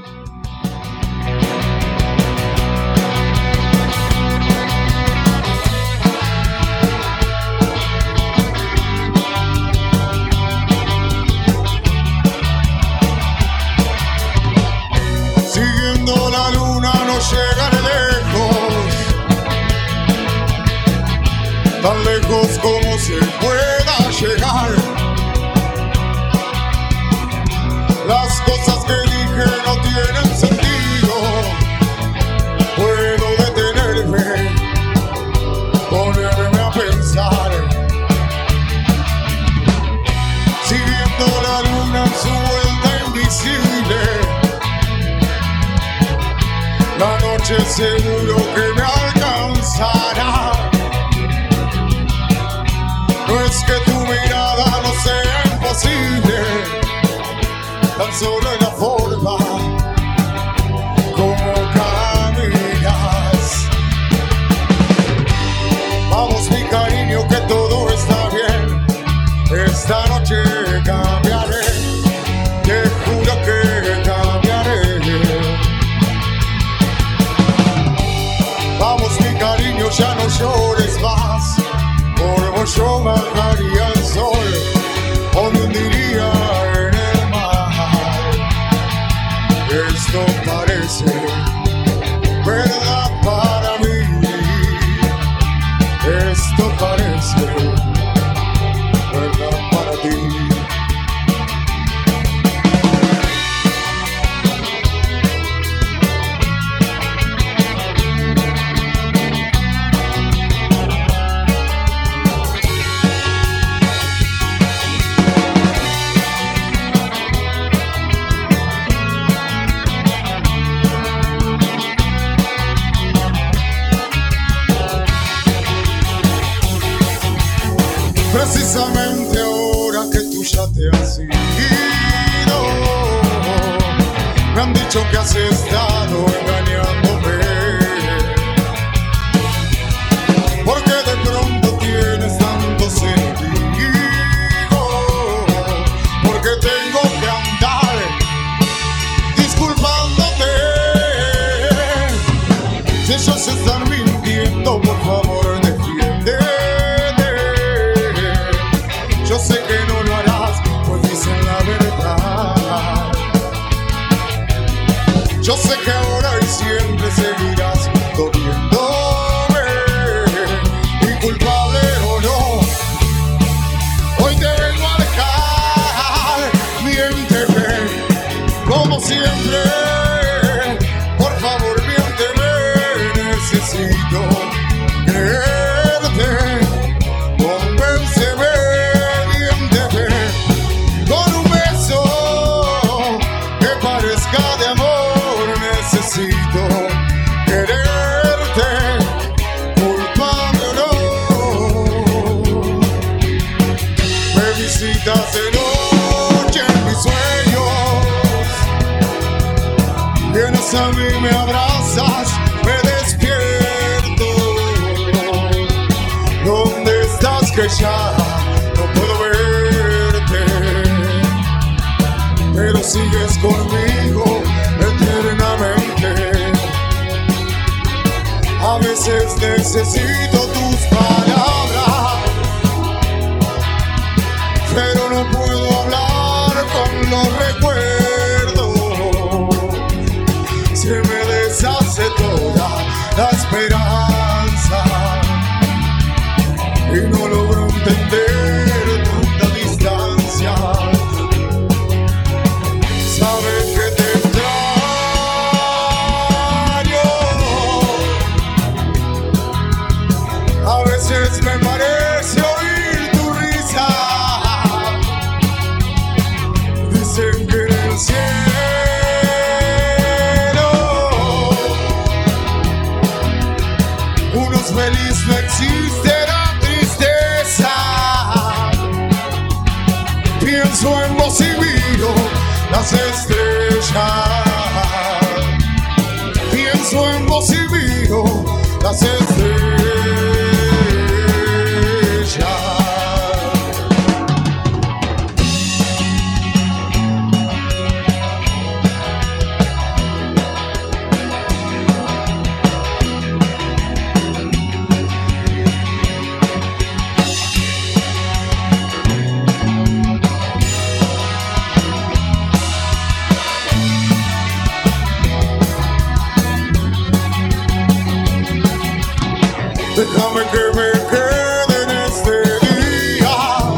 Tan lejos como se pueda llegar. Las cosas que dije no tienen sentido. Puedo detenerme, ponerme a pensar. Siguiendo la luna en su vuelta invisible, la noche seguro que me alcanzará. No es que tu mirada no sea imposible, tan solo en la forma como caminas. Vamos mi cariño que todo está bien, esta noche cambiaré, te juro que cambiaré. esto parece verdad para mí. Esto parece verdad para ti. Precisamente ahora que tú ya te has ido, me han dicho que has estado engañándome, porque de pronto tienes tantos enemigos, porque tengo que andar disculpándote. Si ellos están mintiendo, por favor defiende. Yo sé que no lo harás, pues dicen la verdad. Yo sé que ahora y siempre seguirás doliéndome, y culpable o no, hoy te vengo a dejar. Miénteme, como siempre, por favor miénteme, necesito creerte. Convénceme. De amor necesito quererte, culpable o no. Me visitas de noche en mis sueños, vienes a mí, me abrazas, me despierto. ¿Dónde estás que ya no puedo verte? Pero sigues conmigo eternamente. A veces necesito tus palabras, pero no puedo hablar con los recuerdos. Se me deshace toda la esperanza y no logro entender tanta distancia. Sabes que te extraño. A veces me parece oír tu risa. Dicen que en el cielo uno es feliz, no existe la tristeza. Pienso en vos y miro las estrellas. Pienso en vos y miro las estrellas. Déjame que me quede en este día,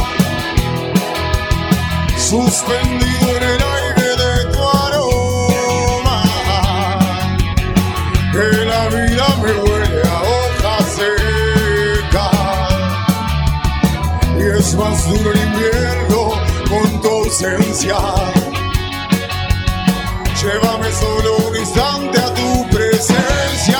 suspendido en el aire de tu aroma. Que la vida me huele a hoja seca, y es más duro el invierno con tu ausencia. Llévame solo un instante a tu presencia.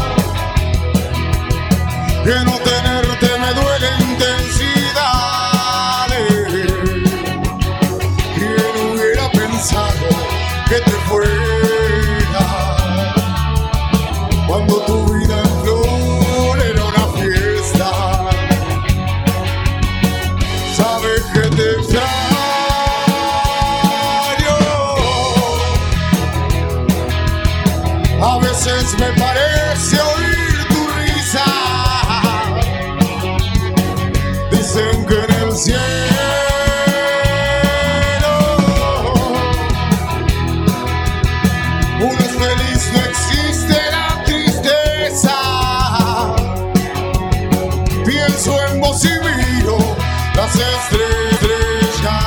Que no tenerte me duele intensidades. ¿Quién hubiera pensado que te fueras cuando tu vida en flor era una fiesta? Sabes que te extraño. A veces me parece oír tu risa. Dicen que en el cielo las estrellas.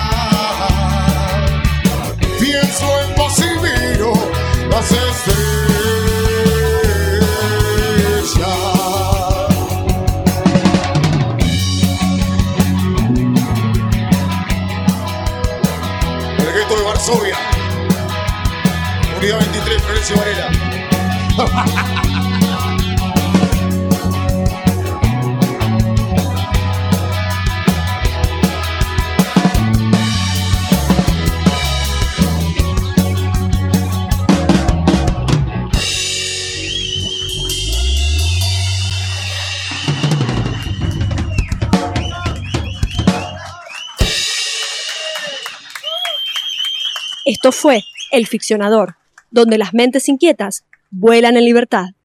Pienso en vos y miro las estrellas. El gueto de Varsovia. Unidad 23, Florencio Varela. Esto fue El Ficcionador, donde las mentes inquietas vuelan en libertad.